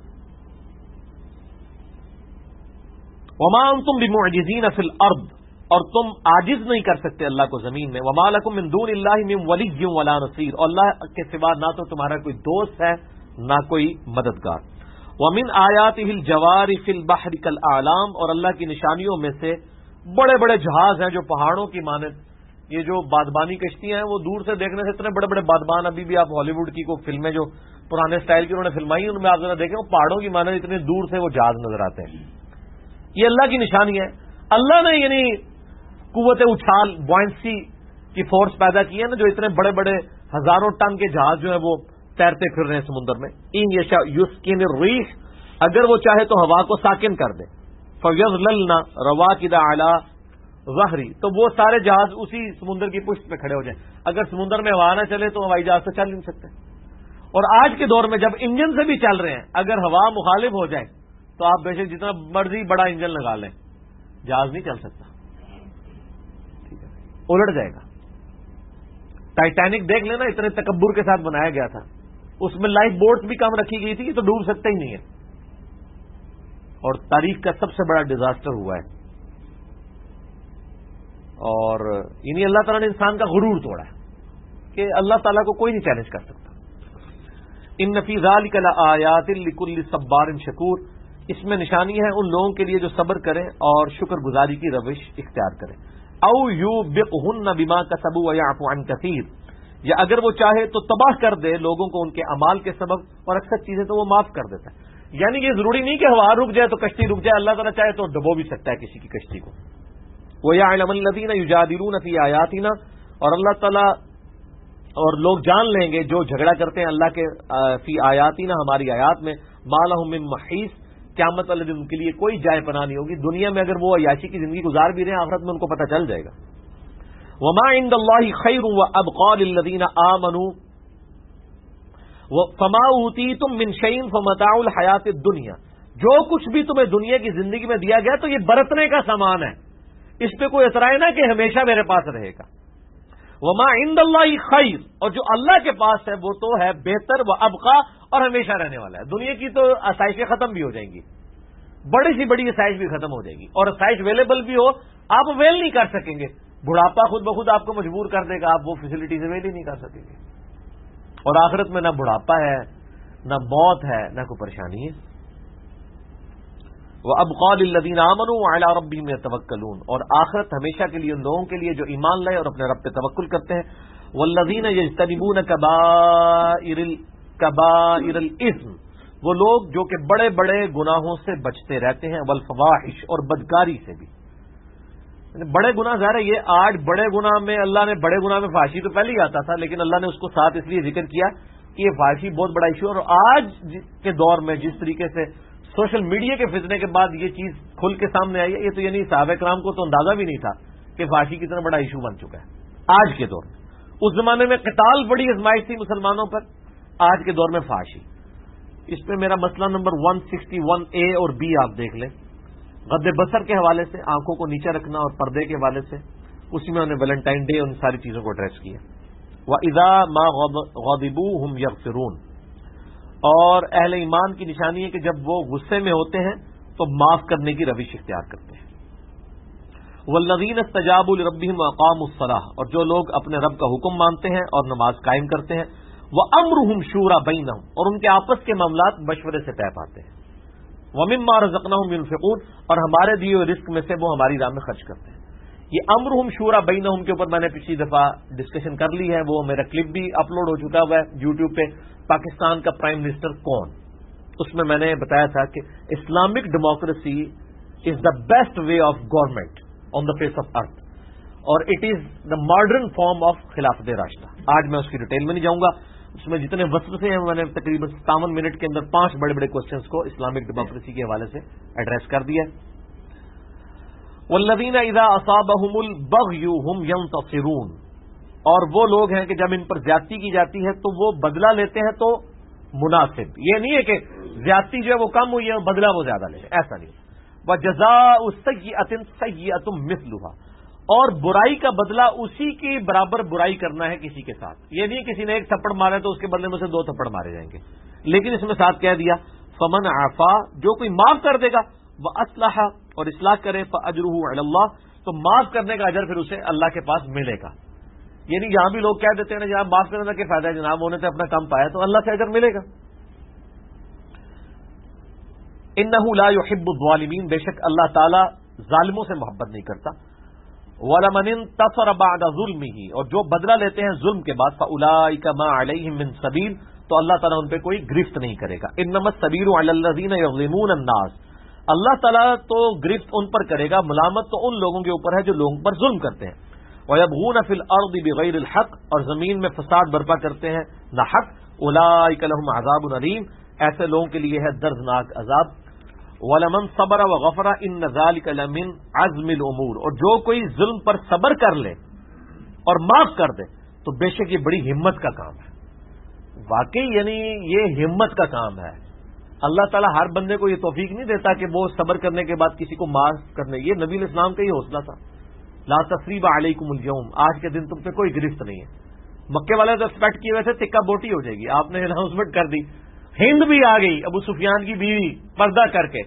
[SPEAKER 1] وما انتم بمعجزین فی الارض، اور تم عاجز نہیں کر سکتے اللہ کو زمین میں۔ وما لکم من دون اللہ من ولی ولا نصیر، اور اللہ کے سوا نہ تو تمہارا کوئی دوست ہے نہ کوئی مددگار۔ ومن آیاتہ الجوار فی البحر کالاعلام، اور اللہ کی نشانیوں میں سے بڑے بڑے جہاز ہیں جو پہاڑوں کی مانند، یہ جو بادبانی کشتیاں ہیں وہ دور سے دیکھنے سے اتنے بڑے بڑے بادبان، ابھی بھی آپ ہالی ووڈ کی کوئی فلمیں جو پرانے سٹائل کی انہوں نے فلمائی ان میں آپ ذرا دیکھیں وہ پہاڑوں کی مانند اتنے دور سے وہ جہاز نظر آتے ہیں۔ یہ اللہ کی نشانی ہے۔ اللہ نے یعنی قوت اچھال بوائنسی کی فورس پیدا کی ہے نا، جو اتنے بڑے بڑے ہزاروں ٹن کے جہاز جو ہیں وہ تیرتے پھر رہے ہیں سمندر میں۔ ان یشاء یسکن الریح، اگر وہ چاہے تو ہوا کو ساکن کر دے، فیظللن رواکد علی ظہری، تو وہ سارے جہاز اسی سمندر کی پشت پہ کھڑے ہو جائیں۔ اگر سمندر میں ہوا نہ چلے تو ہوائی جہاز تو چل نہیں سکتے۔ اور آج کے دور میں جب انجن سے بھی چل رہے ہیں، اگر ہوا مخالف ہو جائے تو آپ بے شک جتنا مرضی بڑا انجن لگا لیں جہاز نہیں چل سکتا، ٹھیک ہے، الٹ جائے گا۔ ٹائٹینک دیکھ لینا، اتنے تکبر کے ساتھ بنایا گیا تھا، اس میں لائف بوٹس بھی کم رکھی گئی تھی، یہ تو ڈوب سکتا ہی نہیں ہے، اور تاریخ کا سب سے بڑا ڈیزاسٹر ہوا ہے۔ اور یعنی اللہ تعالیٰ نے انسان کا غرور توڑا ہے کہ اللہ تعالیٰ کو کوئی نہیں چیلنج کر سکتا۔ ان فی ذلک لآیات لکل صبار شکور، اس میں نشانی ہے ان لوگوں کے لیے جو صبر کریں اور شکر گزاری کی روش اختیار کریں۔ او یوبقہن بما کسبوا ویعفو عن کثیر، یا اگر وہ چاہے تو تباہ کر دے لوگوں کو ان کے اعمال کے سبب، اور اکثر چیزیں تو وہ معاف کر دیتا ہے۔ یعنی یہ ضروری نہیں کہ ہوا رک جائے تو کشتی رک جائے، اللہ تعالیٰ چاہے تو ڈبو بھی سکتا ہے کسی کی کشتی کو۔ وَيَعْلَمَ الَّذِينَ يُجَادِلُونَ فِي آيَاتِنَا، اور اللہ تعالیٰ اور لوگ جان لیں گے جو جھگڑا کرتے ہیں اللہ کے فی آیاتنا، ہماری آیات میں، مَا لَهُم مِّن مَحِیص، قیامت والے دن ان کے لیے کوئی جائے پناہ نہیں ہوگی۔ دنیا میں اگر وہ عیاشی کی زندگی گزار بھی رہے ہیں، آخرت میں ان کو پتہ چل جائے گا۔ وما عند اللہ خیر وابقى للذین آمنوا فما اوتیتم من شیء فمتاع الحیات الدنیا، جو کچھ بھی تمہیں دنیا کی زندگی میں دیا گیا تو یہ برتنے کا سامان ہے، اس پہ کوئی اعتراض نہ کہ ہمیشہ میرے پاس رہے گا۔ وما عند اللہ خیر، اور جو اللہ کے پاس ہے وہ تو ہے بہتر و ابقا، اور ہمیشہ رہنے والا ہے۔ دنیا کی تو آسائشیں ختم بھی ہو جائیں گی، بڑی سی بڑی آسائش بھی ختم ہو جائے گی، اور آسائش اویلیبل بھی ہو آپ اویل نہیں کر سکیں گے، بڑھاپا خود بخود آپ کو مجبور کر دے گا، آپ وہ فیسلٹیز اویل ہی نہیں کر سکیں گے۔ اور آخرت میں نہ بڑھاپا ہے، نہ موت ہے، نہ کوئی پریشانی ہے۔ وَأَبْقَى لِلَّذِينَ آمَنُوا وَعَلَىٰ رَبِّهِمْ يَتَوَكَّلُونَ، اور آخرت ہمیشہ کے لیے ان لوگوں کے لیے جو ایمان لائے اور اپنے رب پہ توکل کرتے ہیں۔ وَالَّذِينَ يَجْتَنِبُونَ كَبَائِرَ الْإِثْمِ، وہ لوگ جو کہ بڑے بڑے گناہوں سے بچتے رہتے ہیں، والفواحش، اور بدکاری سے بھی۔ بڑے گناہ ظاہر ہے، یہ آج بڑے گناہ میں اللہ نے بڑے گناہ میں فحاشی تو پہلے ہی آتا تھا، لیکن اللہ نے اس کو ساتھ اس لیے ذکر کیا کہ یہ فحاشی بہت بڑا ایشو ہے، اور آج کے دور میں جس طریقے سے سوشل میڈیا کے فتنے کے بعد یہ چیز کھل کے سامنے آئی ہے، یہ تو یعنی صحابہ کرام کو تو اندازہ بھی نہیں تھا کہ فحاشی کتنا بڑا ایشو بن چکا ہے آج کے دور میں۔ اس زمانے میں قتال بڑی آزمائش تھی مسلمانوں پر، آج کے دور میں فحاشی۔ اس میں میرا مسئلہ نمبر 161A اور B آپ دیکھ لیں، غض بصر کے حوالے سے، آنکھوں کو نیچے رکھنا اور پردے کے حوالے سے، اسی میں انہوں نے ویلنٹائن ڈے ان ساری چیزوں کو ایڈریس کیا۔ وَإِذَا مَا غَضِبُوا هُمْ يَغْفِرُونَ، اور اہل ایمان کی نشانی ہے کہ جب وہ غصے میں ہوتے ہیں تو معاف کرنے کی روش اختیار کرتے ہیں۔ وَالَّذِينَ اسْتَجَابُوا لِرَبِّهِمْ وَأَقَامُوا الصَّلَاةَ، اور جو لوگ اپنے رب کا حکم مانتے ہیں اور نماز قائم کرتے ہیں۔ وَأَمْرُهُمْ شُورَىٰ بَيْنَهُمْ، اور ان کے آپس کے معاملات مشورے سے طے پاتے ہیں۔ وَمِمَّا رَزَقْنَاهُمْ يُنْفِقُونَ، اور ہمارے دیے ہوئے رزق میں سے وہ ہماری راہ میں خرچ کرتے ہیں۔ یہ امرهم شورا بینہم کے اوپر میں نے پچھلی دفعہ ڈسکشن کر لی ہے، وہ میرا کلپ بھی اپلوڈ ہو چکا ہوا ہے یوٹیوب پہ، پاکستان کا پرائم منسٹر کون، اس میں میں نے بتایا تھا کہ Islamic democracy is the best way of government on the face of earth, اور it is the modern form of خلافت راشدہ۔ آج میں اس کی ڈیٹیل میں نہیں جاؤں گا، اس میں جتنے وسوسے ہیں میں نے تقریباً 57 منٹ کے اندر 5 بڑے بڑے کوسچنس کو اسلامک ڈیموکریسی کے حوالے سے ایڈریس کر دیا۔ والذین اذا اصابہم البغی ہم ینتصرون، اور وہ لوگ ہیں کہ جب ان پر زیادتی کی جاتی ہے تو وہ بدلہ لیتے ہیں تو مناسب، یہ نہیں ہے کہ زیادتی جو ہے وہ کم ہوئی ہے بدلہ وہ زیادہ لے، ایسا نہیں۔ وجزاء سیئۃ سیئۃ مثلھا، اور برائی کا بدلہ اسی کی برابر برائی کرنا ہے کسی کے ساتھ، یہ نہیں کسی نے ایک تھپڑ مارا تو اس کے بدلے میں سے 2 تھپڑ مارے جائیں گے، لیکن اس میں ساتھ کہہ دیا فمن عفا، جو کوئی معاف کر دے گا، واصلح، اور اصلاح کرے، فاجرہ علی اللہ، تو معاف کرنے کا اجر پھر اسے اللہ کے پاس ملے گا۔ یعنی یہاں بھی لوگ کہہ دیتے ہیں نا جناب معاف کرنے کا کیا فائدہ ہے، جناب ہونے سے اپنا کام پایا تو اللہ سے اجر ملے گا۔ انہ لا يحب الظالمین، بے شک اللہ تعالی ظالموں سے محبت نہیں کرتا۔ وَلَمَنِ انتَصَرَ بَعْدَ ظُلْمِهِ، اور جو بدلہ لیتے ہیں ظلم کے بعد، فَأُولَٰئِکَ مَا عَلَيْهِم مِّن سَبِيلٍ، تو اللہ تعالیٰ ان پہ کوئی گرفت نہیں کرے گا۔ إِنَّمَا السَّبِيلُ عَلَى الَّذِينَ يَظْلِمُونَ النَّاسَ، اللہ تعالیٰ تو گرفت ان پر کرے گا، ملامت تو ان لوگوں کے اوپر ہے جو لوگوں پر ظلم کرتے ہیں۔ وَيَبْغُونَ فِي الْأَرْضِ بِغَيْرِ الْحَقِّ، اور زمین میں فساد برپا کرتے ہیں نہ حق۔ أُولَٰئِکَ لَهُمْ عَذَابٌ أَلِيمٌ، ایسے لوگوں کے لیے ہے دردناک عذاب۔ وَلَمَنْ صَبَرَ وَغَفَرَ إِنَّ ذَلِكَ لَمِنْ عَزْمِ الْأُمُورِ، اور جو کوئی ظلم پر صبر کر لے اور معاف کر دے تو بے شک یہ بڑی ہمت کا کام ہے۔ واقعی یعنی یہ ہمت کا کام ہے، اللہ تعالیٰ ہر بندے کو یہ توفیق نہیں دیتا کہ وہ صبر کرنے کے بعد کسی کو معاف کرنے، یہ نبی علیہ السلام کا یہ حوصلہ تھا۔ لا تثریب علیکم اليوم، آج کے دن تم پہ کوئی گرفت نہیں ہے۔ مکے والے تو ایکسپیکٹ کیے ہوئے تھے ٹکا بوٹی ہو جائے گی، آپ نے اناؤنسمنٹ کر دی، ہند بھی آ گئی ابو سفیان کی بیوی پردہ کر کے،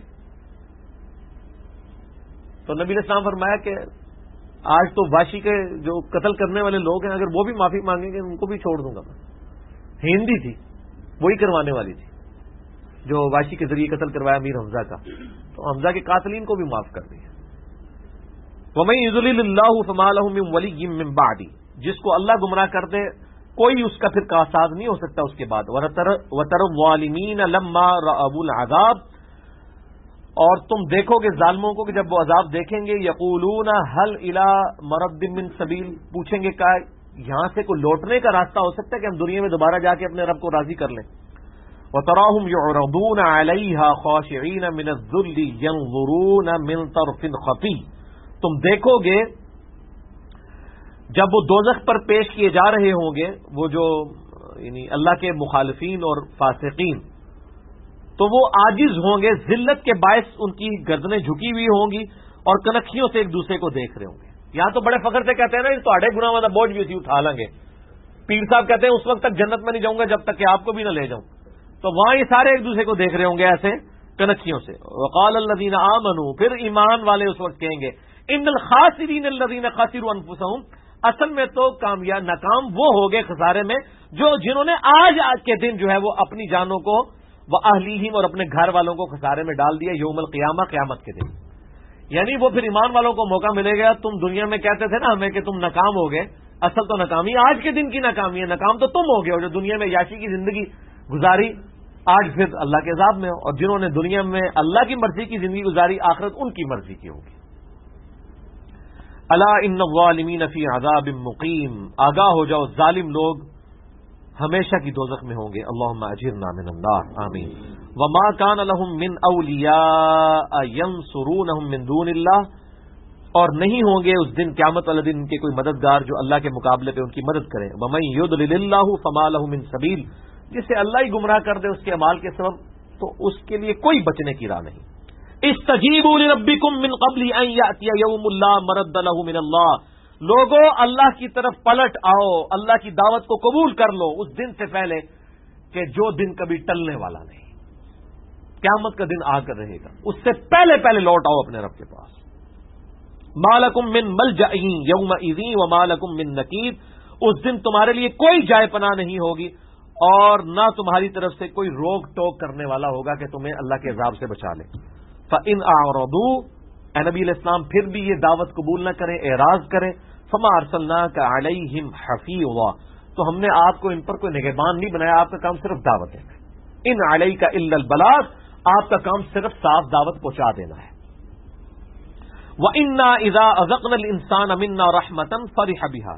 [SPEAKER 1] تو نبی علیہ السلام فرمایا کہ آج تو واشی کے جو قتل کرنے والے لوگ ہیں اگر وہ بھی معافی مانگیں گے ان کو بھی چھوڑ دوں گا میں۔ ہندی تھی، وہی کروانے والی تھی جو واشی کے ذریعے قتل کروایا امیر حمزہ کا، تو حمزہ کے قاتلین کو بھی معاف کر دیا۔ وَمَن يُضْلِلِ اللَّهُ فَمَا لَهُ مِن وَلِيٍّ مِّن بَعْدِهِ، جس کو اللہ گمراہ کر دے کوئی اس کا پھر کاساز نہیں ہو سکتا اس کے بعد۔ وَتَرَى الظَّالِمِينَ لَمَّا رَأَوُا الْعَذَابَ، اور تم دیکھو گے ظالموں کو کہ جب وہ عذاب دیکھیں گے، یقولون هل الى مرد من سبیل، پوچھیں گے کہ یہاں سے کوئی لوٹنے کا راستہ ہو سکتا ہے کہ ہم دنیا میں دوبارہ جا کے اپنے رب کو راضی کر لیں۔ وَتَرَاهُمْ يُعْرَضُونَ عَلَيْهَا خَاشِعِينَ مِنَ الذُّلِّ يَنظُرُونَ مِن طَرْفٍ خَفِيٍّ، تم دیکھو گے جب وہ دوزخ پر پیش کیے جا رہے ہوں گے وہ جو یعنی اللہ کے مخالفین اور فاسقین، تو وہ عاجز ہوں گے، ذلت کے باعث ان کی گردنیں جھکی ہوئی ہوں گی اور کنکھیوں سے ایک دوسرے کو دیکھ رہے ہوں گے. یہاں تو بڑے فخر سے کہتے ہیں نا تو آڑے گناہ والا بوجھ بھی اسی اٹھا لیں گے. پیر صاحب کہتے ہیں اس وقت تک جنت میں نہیں جاؤں گا جب تک کہ آپ کو بھی نہ لے جاؤں. تو وہاں یہ سارے ایک دوسرے کو دیکھ رہے ہوں گے ایسے کنکھیوں سے. وقال الذین آمنوا، پھر ایمان والے اس وقت کہیں گے ان الخاسرین الذین خسروا انفسهم، اصل میں تو کامیاب ناکام وہ ہو گئے خسارے میں جنہوں نے آج کے دن جو ہے وہ اپنی جانوں کو واہلیہم اور اپنے گھر والوں کو خسارے میں ڈال دیا یوم القیامہ، قیامت کے دن. یعنی وہ پھر ایمان والوں کو موقع ملے گا. تم دنیا میں کہتے تھے نا ہمیں کہ تم ناکام ہو گئے، اصل تو ناکامی آج کے دن کی ناکامی ہے. ناکام تو تم ہو گئے اور جو دنیا میں یاشی کی زندگی گزاری آج پھر اللہ کے عذاب میں ہو، اور جنہوں نے دنیا میں اللہ کی مرضی کی زندگی گزاری آخرت ان کی مرضی کی ہوگی. الا ان الظالمین فی عذاب مقیم، آگاہ ہو جاؤ ظالم لوگ ہمیشہ کی دوزخ میں ہوں گے. اللہم اجرنا من النار، آمین. وما کان لهم من اولیاء ینصرونہم من دون اللہ، اور نہیں ہوں گے اس دن قیامت والے دن ان کے کوئی مددگار جو اللہ کے مقابلے پہ ان کی مدد کریں. ومن یضلل اللہ فما له من سبیل، جسے اللہ ہی گمراہ کر دے اس کے اعمال کے سبب تو اس کے لیے کوئی بچنے کی راہ نہیں. استجیبوا لربکم من قبل ان یأتی یوم لا مرد له من اللہ، لوگوں اللہ کی طرف پلٹ آؤ، اللہ کی دعوت کو قبول کر لو اس دن سے پہلے کہ جو دن کبھی ٹلنے والا نہیں. قیامت کا دن آ کر رہے گا، اس سے پہلے پہلے لوٹ آؤ اپنے رب کے پاس. ما لکم من ملجأ یومئذ وما لکم من نکیر، اس دن تمہارے لیے کوئی جائے پناہ نہیں ہوگی اور نہ تمہاری طرف سے کوئی روک ٹوک کرنے والا ہوگا کہ تمہیں اللہ کے عذاب سے بچا لے. فَإِنْ أَعْرَضُوا، اے نبی علیہ السلام پھر بھی یہ دعوت قبول نہ کریں، اعراض کریں، فَمَا أَرْسَلْنَاكَ عَلَيْهِمْ حَفِيظًا، تو ہم نے آپ کو ان پر کوئی نگہبان نہیں بنایا، آپ کا کام صرف دعوت ہے. إِنْ عَلَيْكَ إِلَّا الْبَلَاغُ، آپ کا کام صرف صاف دعوت پہنچا دینا ہے. وَإِنَّا إِذَا أَذَقْنَا الْإِنسَانَ مِنَّا رَحْمَةً فَرِحَ بِهَا،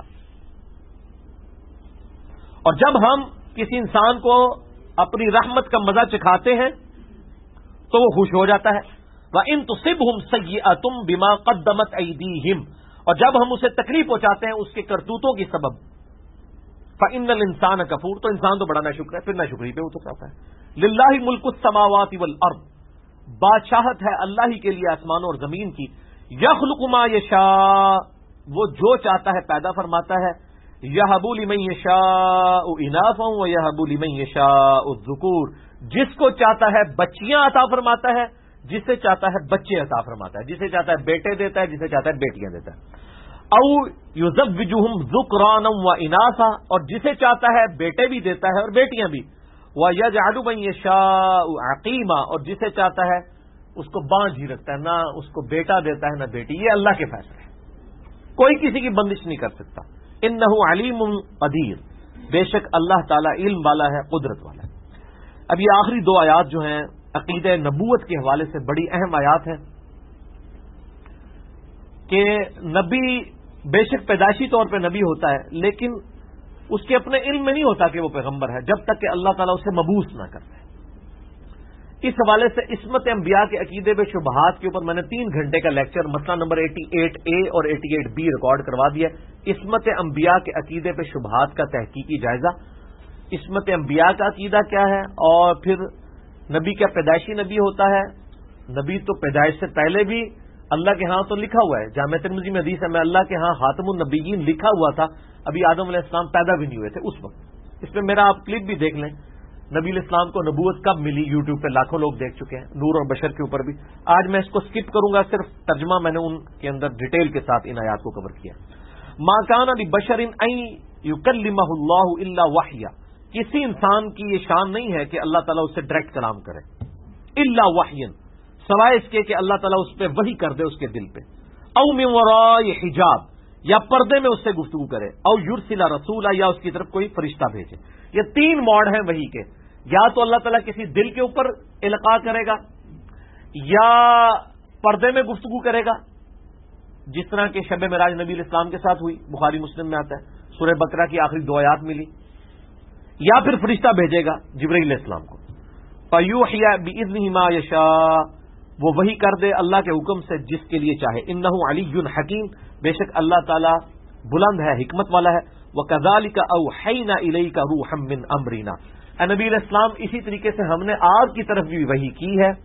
[SPEAKER 1] اور جب ہم کسی انسان کو اپنی رحمت کا مزہ چکھاتے ہیں تو وہ خوش ہو جاتا ہے. وَإِن تُصِبْهُمْ سَيِّئَةٌ بِمَا قَدَّمَتْ أَيْدِيهِمْ، اور جب ہم اسے تکلیف پہنچاتے ہیں اس کے کرتوتوں کی سبب، فَإِنَّ الْإِنسَانَ كَفُورٌ، تو انسان تو بڑا ناشکر ہے، پھر ناشکری پہ اتر جاتا ہے. لِلَّهِ مُلْكُ السَّمَاوَاتِ وَالْأَرْضِ، بادشاہت ہے اللہ ہی کے لیے آسمانوں اور زمین کی. يَخْلُقُ مَا يَشَاءُ، وہ جو چاہتا ہے پیدا فرماتا ہے. يَهَبُ لِمَن يَشَاءُ إِنَاثًا وَيَهَبُ لِمَن يَشَاءُ الذُّكُورَ، جس کو چاہتا ہے بچیاں عطا فرماتا ہے، جسے چاہتا ہے بچے عطا فرماتا ہے، جسے چاہتا ہے بیٹے دیتا ہے، جسے چاہتا ہے بیٹیاں دیتا ہے. او یزوجہم ذکرانا واناثا، اور جسے چاہتا ہے بیٹے بھی دیتا ہے اور بیٹیاں بھی. ویجعل من یشاء عقیما، اور جسے چاہتا ہے اس کو بانجھ ہی رکھتا ہے، نہ اس کو بیٹا دیتا ہے نہ بیٹی. یہ اللہ کے فیصلے ہیں، کوئی کسی کی بندش نہیں کر سکتا. انہ علیم قدیر، بے شک اللہ تعالی علم والا ہے، قدرت والا ہے. اب یہ آخری دو آیات جو ہیں عقیدہ نبوت کے حوالے سے بڑی اہم آیات ہیں کہ نبی بے شک پیدائشی طور پہ نبی ہوتا ہے لیکن اس کے اپنے علم میں نہیں ہوتا کہ وہ پیغمبر ہے جب تک کہ اللہ تعالیٰ اسے مبعوث نہ کرتے. اس حوالے سے عصمت انبیاء کے عقیدے پہ شبہات کے اوپر میں نے 3 گھنٹے کا لیکچر مسئلہ نمبر 88A اور 88B ریکارڈ کروا دیا. عصمت انبیاء کے عقیدے پہ شبہات کا تحقیقی جائزہ، عصمت انبیاء کا عقیدہ کیا ہے، اور پھر نبی کیا پیدائشی نبی ہوتا ہے. نبی تو پیدائش سے پہلے بھی اللہ کے ہاں تو لکھا ہوا ہے، جامع ترمذی میں حدیث ہے میں اللہ کے ہاں خاتم النبیین لکھا ہوا تھا، ابھی آدم علیہ السلام پیدا بھی نہیں ہوئے تھے اس وقت. اس میں میرا آپ کلپ بھی دیکھ لیں، نبی علیہ السلام کو نبوت کب ملی، یوٹیوب پہ لاکھوں لوگ دیکھ چکے ہیں، نور اور بشر کے اوپر بھی. آج میں اس کو سکپ کروں گا، صرف ترجمہ میں نے ان کے اندر ڈیٹیل کے ساتھ ان آیات کو کور کیا. ما کان لبشر ان یکلمہ اللہ الا وحیا، کسی انسان کی یہ شان نہیں ہے کہ اللہ تعالیٰ اس سے ڈائریکٹ کلام کرے، الا وحیا، سوائے اس کے کہ اللہ تعالیٰ اس پہ وحی کر دے اس کے دل پہ. او من وراء حجاب، یا پردے میں اس سے گفتگو کرے. او یرسل رسولا، یا اس کی طرف کوئی فرشتہ بھیجے. یہ 3 موڈ ہیں وحی کے، یا تو اللہ تعالیٰ کسی دل کے اوپر القاء کرے گا، یا پردے میں گفتگو کرے گا جس طرح کہ شب معراج نبی علیہ السلام کے ساتھ ہوئی، بخاری مسلم میں آتا ہے، سورہ بقرہ کی آخری 2 آیات ملی. یا پھر فرشتہ بھیجے گا جبرائیل علیہ السلام کو. فیوحی باذنہ ما یشاء، وہ وحی کر دے اللہ کے حکم سے جس کے لیے چاہے. انہ علی حکیم، بے شک اللہ تعالی بلند ہے، حکمت والا ہے. وَكَذَلِكَ أَوْحَيْنَا إِلَيْكَ رُوحًا مِّنْ أَمْرِنَا. اے نبی علیہ السلام، اسی طریقے سے ہم نے آپ کی طرف بھی وحی کی ہے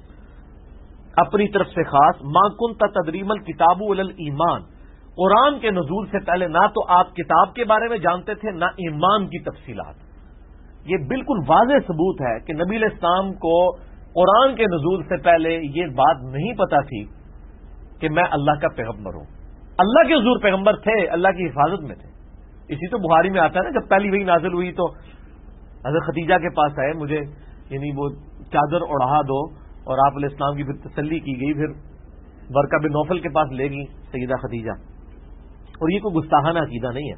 [SPEAKER 1] اپنی طرف سے خاص. مَا كُنْتَ تَدْرِي مَا الْكِتَابُ وَلَا الْإِيمَانُ. قرآن کے نزول سے پہلے نہ تو آپ کتاب کے بارے میں جانتے تھے نہ ایمان کی تفصیلات. یہ بالکل واضح ثبوت ہے کہ نبی علیہ السلام کو قرآن کے نزول سے پہلے یہ بات نہیں پتا تھی کہ میں اللہ کا پیغمبر ہوں. اللہ کے حضور پیغمبر تھے، اللہ کی حفاظت میں تھے. اسی تو بخاری میں آتا ہے نا، جب پہلی وحی نازل ہوئی تو حضرت خدیجہ کے پاس آئے، مجھے یعنی وہ چادر اڑا دو، اور آپ علیہ السلام کی پھر تسلی کی گئی. پھر ورقہ بن نوفل کے پاس لے گئی سیدہ خدیجہ. اور یہ کوئی گستاخانہ عقیدہ نہیں ہے.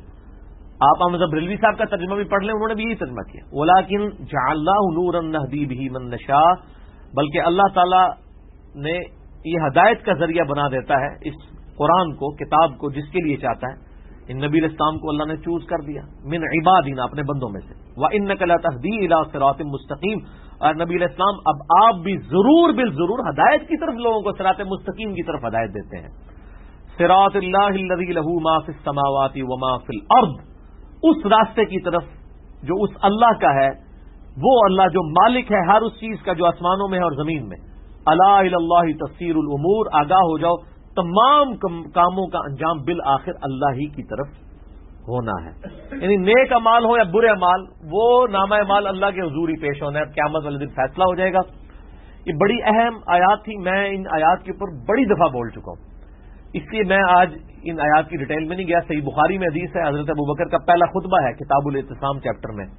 [SPEAKER 1] آپ احمد بریلوی صاحب کا ترجمہ بھی پڑھ لیں، انہوں نے بھی یہی ترجمہ کیا. وَلَٰكِن جَعَلْنَاهُ نُورًا نَهْدِي بِهِ مَن نَّشَاءُ. بلکہ اللہ تعالی نے یہ ہدایت کا ذریعہ بنا دیتا ہے اس قرآن کو، کتاب کو، جس کے لیے چاہتا ہے. ان نبی علیہ السلام کو اللہ نے چوز کر دیا من عبادنا، اپنے بندوں میں سے. وَإِنَّكَ لَتَهْدِي إِلَىٰ صِرَاطٍ مُّسْتَقِيمٍ. اور نبی علیہ السلام اب آپ بھی ضرور بالضرور ہدایت کی طرف لوگوں کو صراط مستقیم کی طرف ہدایت دیتے ہیں. صراط اللہ الذی لہ ما فی السماوات وما فی الارض. اس راستے کی طرف جو اس اللہ کا ہے، وہ اللہ جو مالک ہے ہر اس چیز کا جو آسمانوں میں ہے اور زمین میں. الا الی اللہ تسیر الامور. آگاہ ہو جاؤ، تمام کاموں کا انجام بالآخر اللہ ہی کی طرف ہونا ہے. یعنی نیک اعمال ہو یا برے اعمال، وہ نامہ اعمال اللہ کے حضور ہی پیش ہونا ہے. قیامت والے دن فیصلہ ہو جائے گا. یہ بڑی اہم آیات تھی. میں ان آیات کے اوپر بڑی دفعہ بول چکا ہوں، اس لیے میں آج ان آیات کی ڈیٹیل میں نہیں گیا. صحیح بخاری میں حدیث ہے، حضرت ابوبکر کا پہلا خطبہ ہے کتاب الاعتصام چیپٹر میں،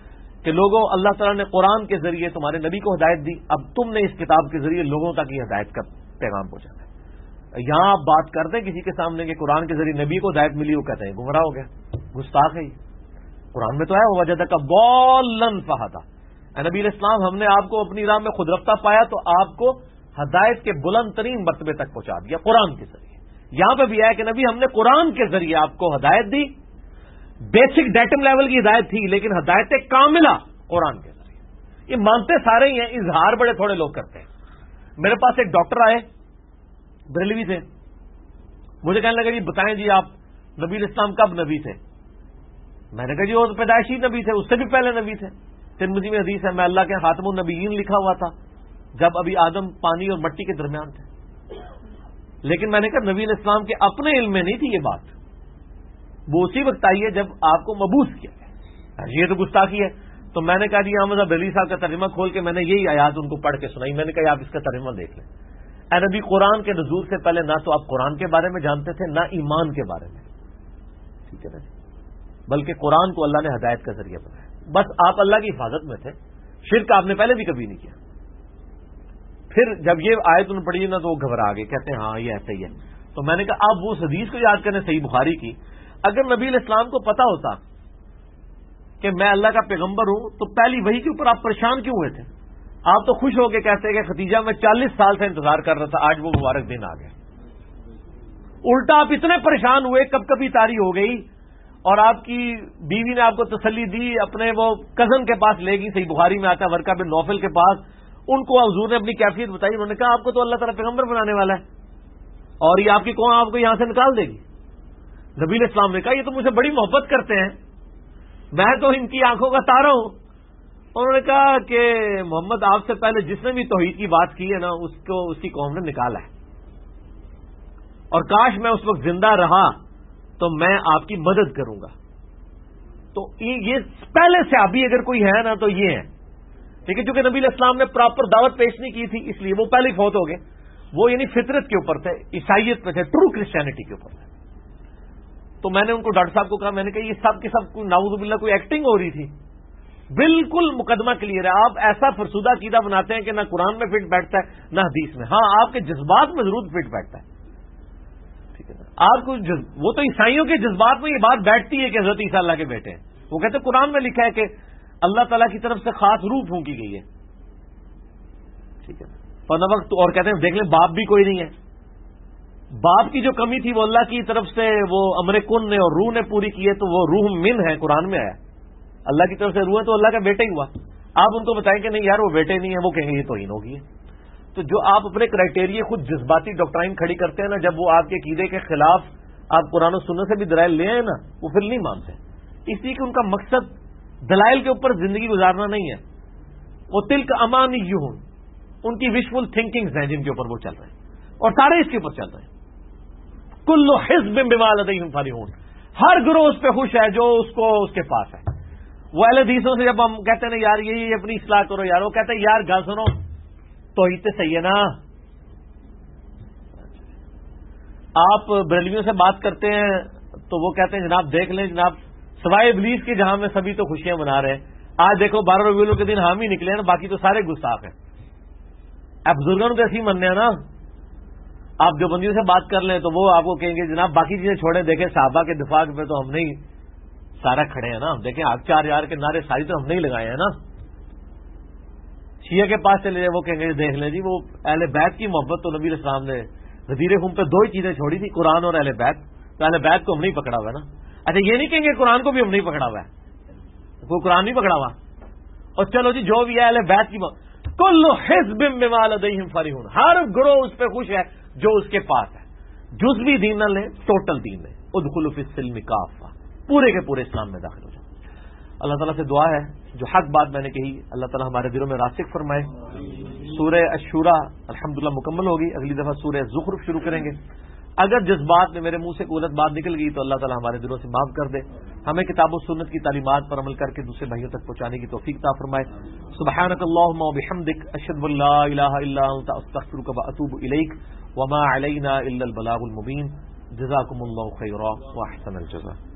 [SPEAKER 1] کہ لوگوں، اللہ تعالیٰ نے قرآن کے ذریعے تمہارے نبی کو ہدایت دی، اب تم نے اس کتاب کے ذریعے لوگوں تک یہ ہدایت کا پیغام پہنچانا ہے. یہاں آپ بات کر دیں کسی کے سامنے کہ قرآن کے ذریعے نبی کو ہدایت ملی، وہ کہتے ہیں گمراہ ہو گیا، گستاخ ہے. قرآن میں تو ہے وَوَجَدَكَ ضَالًّا فَهَدَىٰ. اے نبی علیہ السلام، ہم نے آپ کو اپنی راہ میں خود رفتہ پایا تو آپ کو ہدایت کے بلند ترین مرتبے تک پہنچا دیا قرآن کے ذریعے. یہاں پہ بھی ہے کہ نبی ہم نے قرآن کے ذریعے آپ کو ہدایت دی. بیسک ڈیٹم لیول کی ہدایت تھی، لیکن ہدایت کاملہ قرآن کے ذریعے. یہ مانتے سارے ہی ہیں، اظہار بڑے تھوڑے لوگ کرتے ہیں. میرے پاس ایک ڈاکٹر آئے بریلوی سے، مجھے کہنے لگا جی بتائیں جی آپ نبی علیہ السلام کب نبی تھے؟ میں نے کہا جی وہ تو پیدائشی نبی تھے، اس سے بھی پہلے نبی تھے. ترمذی میں حدیث ہے، میں اللہ کے خاتم النبیین لکھا ہوا تھا جب ابھی آدم پانی اور مٹی کے درمیان تھے. لیکن میں نے کہا نبی علیہ السلام کے اپنے علم میں نہیں تھی یہ بات، وہ اسی وقت آئی ہے جب آپ کو مبعوث کیا گیا. یہ تو گستاخی ہے. تو میں نے کہا جی احمد بریلوی صاحب کا ترجمہ کھول کے میں نے یہی آیات ان کو پڑھ کے سنائی. میں نے کہا آپ اس کا ترجمہ دیکھ لیں. اے نبی، قرآن کے نزول سے پہلے نہ تو آپ قرآن کے بارے میں جانتے تھے نہ ایمان کے بارے میں، ٹھیک ہے نا، بلکہ قرآن کو اللہ نے ہدایت کا ذریعہ بنایا. بس آپ اللہ کی حفاظت میں تھے. شرک آپ نے پہلے بھی کبھی نہیں کیا. پھر جب یہ آیت انہوں نے پڑھی نا تو وہ گھبرا گئے، کہتے ہیں ہاں یہ ایسا ہی ہے. تو میں نے کہا آپ وہ حدیث کو یاد کریں صحیح بخاری کی. اگر نبی علیہ السلام کو پتا ہوتا کہ میں اللہ کا پیغمبر ہوں تو پہلی وحی کے اوپر آپ پریشان کیوں ہوئے تھے؟ آپ تو خوش ہو کے کہتے کہ خدیجہ میں 40 سال سے انتظار کر رہا تھا، آج وہ مبارک دن آ گیا. الٹا آپ اتنے پریشان ہوئے، کب کبھی تاری ہو گئی، اور آپ کی بیوی نے آپ کو تسلی دی، اپنے وہ کزن کے پاس لے گئی. صحیح بخاری میں آتا ہے ورقہ بن نوفل کے پاس. ان کو حضور نے اپنی کیفیت بتائی. انہوں نے کہا آپ کو تو اللہ تعالیٰ پیغمبر بنانے والا ہے اور یہ آپ کی قوم آپ کو یہاں سے نکال دے گی. نبی علیہ السلام نے کہا یہ تو مجھے بڑی محبت کرتے ہیں، میں تو ان کی آنکھوں کا تارا ہوں. انہوں نے کہا کہ محمد آپ سے پہلے جس نے بھی توحید کی بات کی ہے نا اس کو اس کی قوم نے نکالا ہے، اور کاش میں اس وقت زندہ رہا تو میں آپ کی مدد کروں گا. تو یہ پہلے سے ابھی اگر کوئی ہے نا تو یہ ہے. ٹھیک ہے، چونکہ نبی علیہ السلام نے پراپر دعوت پیش نہیں کی تھی اس لیے وہ پہلے ہی فوت ہو گئے. وہ یعنی فطرت کے اوپر تھے، عیسائیت پہ تھے، ٹرو کرسچینٹی کے اوپر تھے. تو میں نے ان کو ڈاکٹر صاحب کو کہا، میں نے کہا یہ سب کے سب نعوذ باللہ کوئی ایکٹنگ ہو رہی تھی. بالکل مقدمہ کلیئر ہے. آپ ایسا فرسودہ عقیدہ بناتے ہیں کہ نہ قرآن میں فٹ بیٹھتا ہے نہ حدیث میں. ہاں آپ کے جذبات میں ضرور فٹ بیٹھتا ہے، ٹھیک ہے. آپ کو وہ تو عیسائیوں کے جذبات میں یہ بات بیٹھتی ہے کہ حضرت عیسیٰ اللہ کے بیٹے ہیں. وہ کہتے ہیں قرآن میں لکھا ہے کہ اللہ تعالیٰ کی طرف سے خاص روح پھونکی گئی ہے، ٹھیک ہے. فنا وقت اور کہتے ہیں دیکھ لیں باپ بھی کوئی نہیں ہے. باپ کی جو کمی تھی وہ اللہ کی طرف سے وہ امر کن نے اور روح نے پوری کی ہے. تو وہ روح من ہے، قرآن میں آیا اللہ کی طرف سے روح ہے تو اللہ کا بیٹا ہی ہوا. آپ ان کو بتائیں کہ نہیں یار وہ بیٹے نہیں ہیں، وہ کہیں گے یہ توہین ہوگی. تو جو آپ اپنے کرائٹیریا خود جذباتی ڈاکٹرائن کھڑی کرتے ہیں نا، جب وہ آپ کے عقیدے کے خلاف آپ قرآن و سنت سے بھی دلائل لے آئے نا، وہ پھر نہیں مانتے، اس لیے کہ ان کا مقصد دلائل کے اوپر زندگی گزارنا نہیں ہے. وہ تلک امانیہم، ان کی وشفل تھنکنگز ہیں جن کے اوپر وہ چل رہے ہیں، اور سارے اس کے اوپر چل رہے ہیں. کل حزب بما لدیہم فرحون، ہر گروہ اس پہ خوش ہے جو اس کے پاس ہے. وہ اہل حدیثوں سے جب ہم کہتے ہیں نا یار یہ اپنی اصلاح کرو یار، وہ کہتے ہیں یار گل سنو توحید تو صحیح ہے نا. آپ بریلویوں سے بات کرتے ہیں تو وہ کہتے ہیں جناب دیکھ لیں جناب، سوائے ابلیس کے جہاں میں سبھی تو خوشیاں منا رہے ہیں. آج دیکھو 12 ربیع الاول کے دن حامی نکلے ہیں نا، باقی تو سارے گستاخ ہیں. آپ بزرگوں تو ایسے ہی مننے ہیں نا. آپ جو بندیوں سے بات کر لیں تو وہ آپ کو کہیں گے جناب باقی چیزیں چھوڑیں، دیکھیں صحابہ کے دفاع پہ تو ہم نہیں سارا کھڑے ہیں نا. دیکھیں آگ 4 یار کے نعرے ساری تو ہم نہیں لگائے ہیں نا. شیعہ کے پاس چلے جائے وہ کہیں گے دیکھ لیں جی وہ اہل بیت کی محبت تو نبی علیہ السلام نے غدیر خون پہ 2 ہی چیزیں چھوڑی تھی، قرآن اور اہل بیت. تو اہل بیت کو ہم نہیں پکڑا ہوا ہے نا. اچھا یہ نہیں کہیں گے قرآن کو بھی ہم نہیں پکڑا ہوا ہے، کوئی قرآن نہیں پکڑا ہوا. اور چلو جی جو بھی ہے اہل بیت کی کل حزب بما لدیہم فرحون، ہر گروہ اس پہ خوش ہے جو اس کے پاس ہے. جزوی دین نہ لیں، ٹوٹل دین لیں. ادخلوا فی السلم کافہ، پورے کے پورے اسلام میں داخل ہو جائیں. اللہ تعالیٰ سے دعا ہے جو حق بات میں نے کہی اللہ تعالیٰ ہمارے دلوں میں راسخ فرمائے. سورہ الشورى الحمدللہ مکمل ہوگی، اگلی دفعہ سورہ زخرف شروع کریں گے. اگر جذبات میں میرے منہ سے کوئی غلط بات نکل گئی تو اللہ تعالیٰ ہمارے دلوں سے معاف کر دے. ہمیں کتاب و سنت کی تعلیمات پر عمل کر کے دوسرے بھائیوں تک پہنچانے کی توفیق عطا فرمائے. سبحانک اللہم وبحمدک، اشہد ان لا الہ الا انت، استغفرک واتوب الیک، وما علینا الا البلاغ المبین. جزاکم اللہ خیرا واحسن الجزاء.